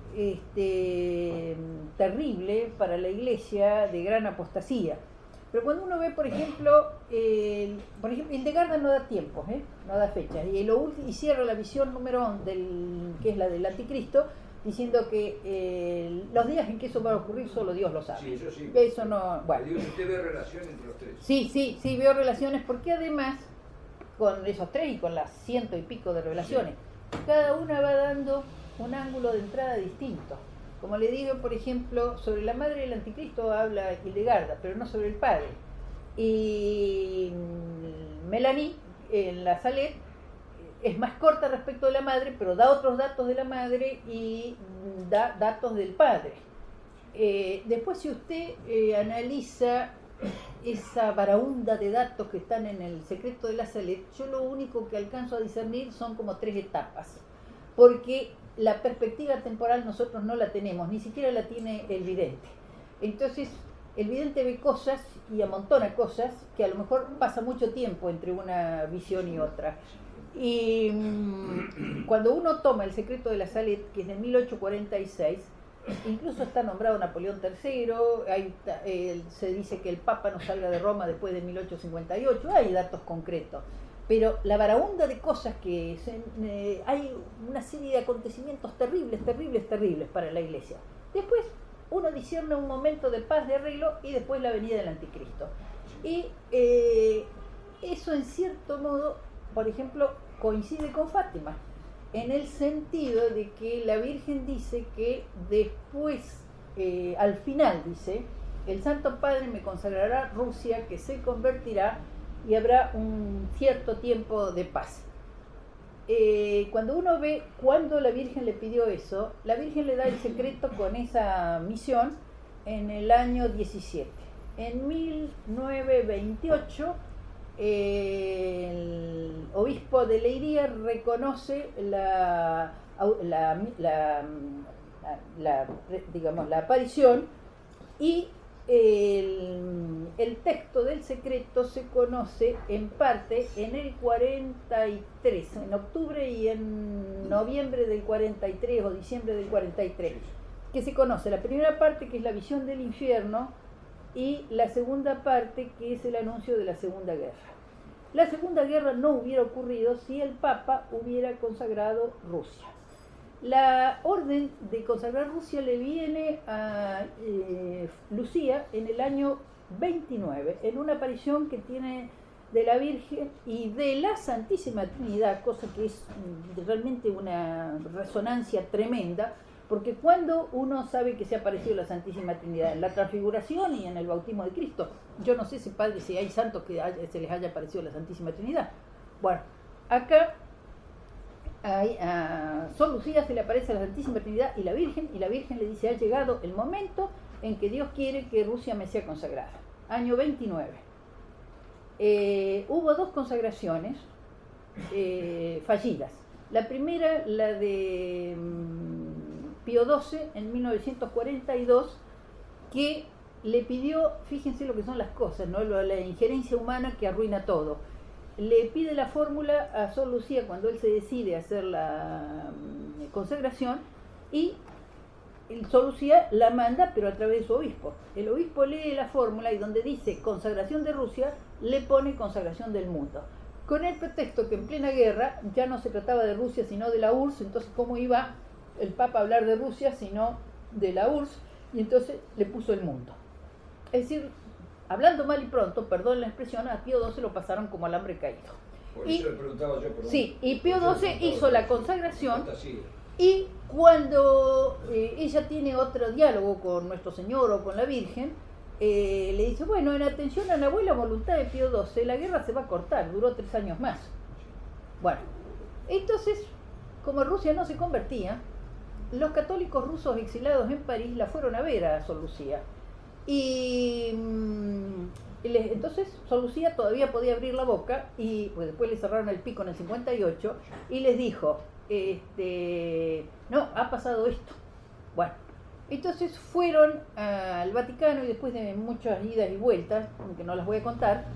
terrible para la Iglesia, de gran apostasía. Pero cuando uno ve, por ejemplo, Hildegarda no da tiempos, no da fechas, y cierra la visión número 11, que es la del anticristo, diciendo que los días en que eso va a ocurrir solo Dios lo sabe. Sí, eso sí. Eso no, bueno. Digo, si usted ve relación entre los tres. Sí, veo relaciones, porque además, con esos tres y con las 100 y pico de revelaciones, cada una va dando un ángulo de entrada distinto. Como le digo, por ejemplo, sobre la madre del anticristo habla Hildegarda, pero no sobre el padre. Y Melanie, en la Salet, es más corta respecto de la madre, pero da otros datos de la madre y da datos del padre. Después, si usted analiza esa baraúnda de datos que están en el secreto de la Salet, yo lo único que alcanzo a discernir son como 3 etapas, porque la perspectiva temporal nosotros no la tenemos, ni siquiera la tiene el vidente. Entonces, el vidente ve cosas y amontona cosas que a lo mejor pasa mucho tiempo entre una visión y otra. Y cuando uno toma el secreto de la Salet, que es de 1846, incluso está nombrado Napoleón III, se dice que el Papa no salga de Roma después de 1858, hay datos concretos. Pero la baraúnda de cosas hay una serie de acontecimientos terribles para la Iglesia. Después uno discierne un momento de paz, de arreglo, y después la venida del anticristo. Y eso en cierto modo, por ejemplo, coincide con Fátima, en el sentido de que la Virgen dice que después, al final dice, el Santo Padre me consagrará Rusia, que se convertirá y habrá un cierto tiempo de paz. Cuando uno ve cuándo la Virgen le pidió eso, la Virgen le da el secreto con esa misión en el año 17. En 1928, el obispo de Leiria reconoce la aparición, y el texto del secreto se conoce en parte en el 43, en octubre y en noviembre del 43 o diciembre del 43, que se conoce la primera parte, que es la visión del infierno, y la segunda parte, que es el anuncio de la Segunda Guerra. La Segunda Guerra no hubiera ocurrido si el Papa hubiera consagrado Rusia. La orden de consagrar Rusia le viene a Lucía en el año 29, en una aparición que tiene de la Virgen y de la Santísima Trinidad, cosa que es realmente una resonancia tremenda, porque cuando uno sabe que se ha aparecido la Santísima Trinidad en la transfiguración y en el bautismo de Cristo, yo no sé si hay santos que se les haya aparecido la Santísima Trinidad. Bueno, acá a Sor Lucía se le aparece la Santísima Trinidad y la Virgen le dice: ha llegado el momento en que Dios quiere que Rusia me sea consagrada. año 29. Hubo 2 consagraciones fallidas. La primera, la de Pío XII en 1942, que le pidió, fíjense lo que son las cosas, ¿no? La injerencia humana que arruina todo. Le pide la fórmula a Sor Lucía cuando él se decide a hacer la consagración, y Sor Lucía la manda, pero a través de su obispo. El obispo lee la fórmula y donde dice consagración de Rusia, le pone consagración del mundo. Con el pretexto que en plena guerra ya no se trataba de Rusia sino de la URSS, entonces ¿cómo iba el Papa a hablar de Rusia sino de la URSS? Y entonces le puso el mundo. Es decir, hablando mal y pronto, perdón la expresión, a Pío XII lo pasaron como alambre caído. Por eso le preguntaba yo. Sí, y Pío XII hizo la consagración, y cuando ella tiene otro diálogo con Nuestro Señor o con la Virgen, le dice, bueno, en atención a la buena voluntad de Pío XII, la guerra se va a cortar, duró 3 años más. Bueno, entonces, como Rusia no se convertía, los católicos rusos exilados en París la fueron a ver a Sor Lucía. Y entonces Sor Lucía todavía podía abrir la boca, y pues después le cerraron el pico en el 58, y les dijo, no, ha pasado esto. Bueno, entonces fueron al Vaticano, y después de muchas idas y vueltas, que no las voy a contar,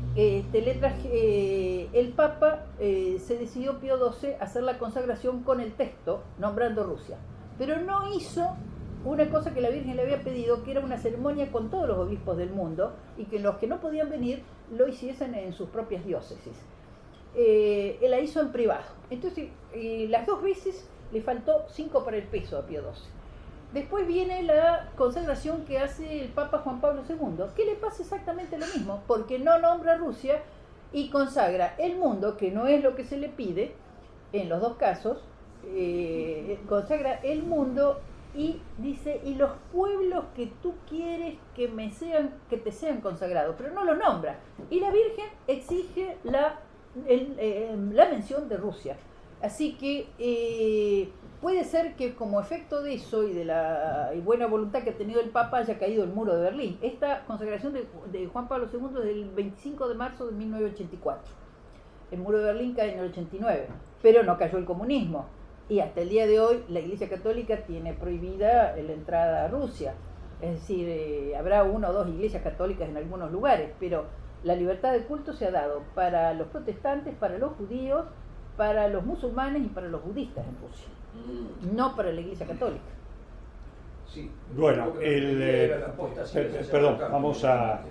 el Papa se decidió, Pío XII, hacer la consagración con el texto nombrando Rusia, pero no hizo una cosa que la Virgen le había pedido, que era una ceremonia con todos los obispos del mundo, y que los que no podían venir lo hiciesen en sus propias diócesis. Él la hizo en privado. Entonces, las 2 veces le faltó 5 para el peso a Pío XII. Después viene la consagración que hace el Papa Juan Pablo II, que le pasa exactamente lo mismo, porque no nombra a Rusia y consagra el mundo, que no es lo que se le pide en los 2 casos, consagra el mundo y dice, y los pueblos que tú quieres que te sean consagrados, pero no lo nombra. Y la Virgen exige la mención de Rusia. Así que puede ser que como efecto de eso y de la buena voluntad que ha tenido el Papa haya caído el muro de Berlín. Esta consagración de Juan Pablo II es del 25 de marzo de 1984. El muro de Berlín cae en el 89, pero no cayó el comunismo. Y hasta el día de hoy la Iglesia Católica tiene prohibida la entrada a Rusia. Es decir, habrá 1 o 2 iglesias católicas en algunos lugares, pero la libertad de culto se ha dado para los protestantes, para los judíos, para los musulmanes y para los budistas en Rusia, no para la Iglesia Católica. Sí. Bueno, perdón, vamos a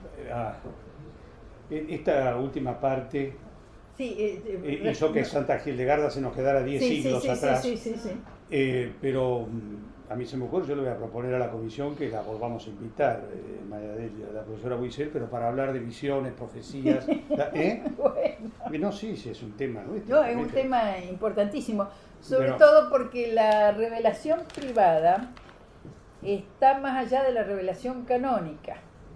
esta última parte. Sí, hizo que Santa Hildegarda se nos quedara 10 siglos atrás. Sí. Pero a mí se me ocurre, yo le voy a proponer a la comisión que la volvamos a invitar, María Delia, la profesora Buisel, pero para hablar de visiones, profecías. Bueno. No, sí, es un tema, ¿no? No, es un tema importantísimo, sobre todo porque la revelación privada está más allá de la revelación canónica.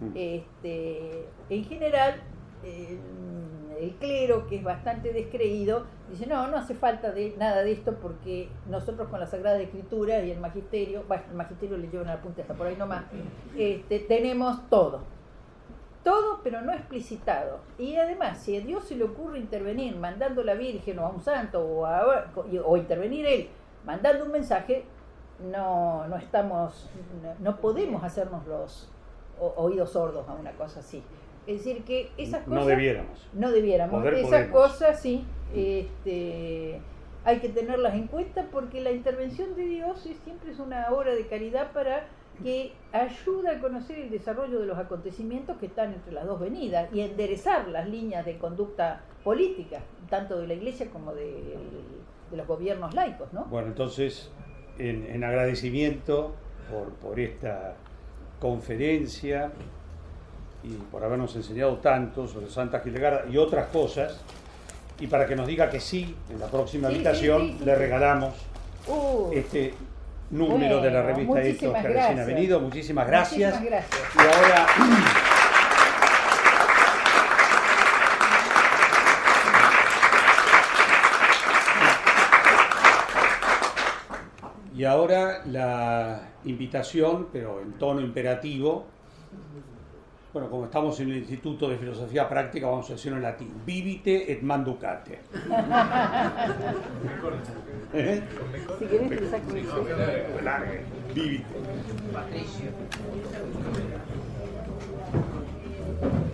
En general, el clero, que es bastante descreído, dice, no hace falta nada de esto, porque nosotros con la Sagrada Escritura y el magisterio le llevan a la punta hasta por ahí nomás, tenemos todo, pero no explicitado. Y además, si a Dios se le ocurre intervenir mandando a la Virgen o a un santo o intervenir él mandando un mensaje, no podemos hacernos los oídos sordos a una cosa así. Es decir, que esas cosas... No debiéramos. Esas cosas, sí, hay que tenerlas en cuenta, porque la intervención de Dios siempre es una obra de caridad para que ayuda a conocer el desarrollo de los acontecimientos que están entre las 2 venidas y enderezar las líneas de conducta política, tanto de la Iglesia como de los gobiernos laicos, ¿no? Bueno, entonces, en agradecimiento por esta conferencia y por habernos enseñado tanto sobre Santa Hildegarda y otras cosas, y para que nos diga que sí, en la próxima habitación le regalamos este número de la revista Ethos que recién ha venido. Muchísimas gracias. Y ahora... Y ahora la invitación, pero en tono imperativo, Bueno, como estamos en el Instituto de Filosofía Práctica, vamos a decirlo en latín. Vivite et manducate. Si querés te lo saco. Vivite. Patricio.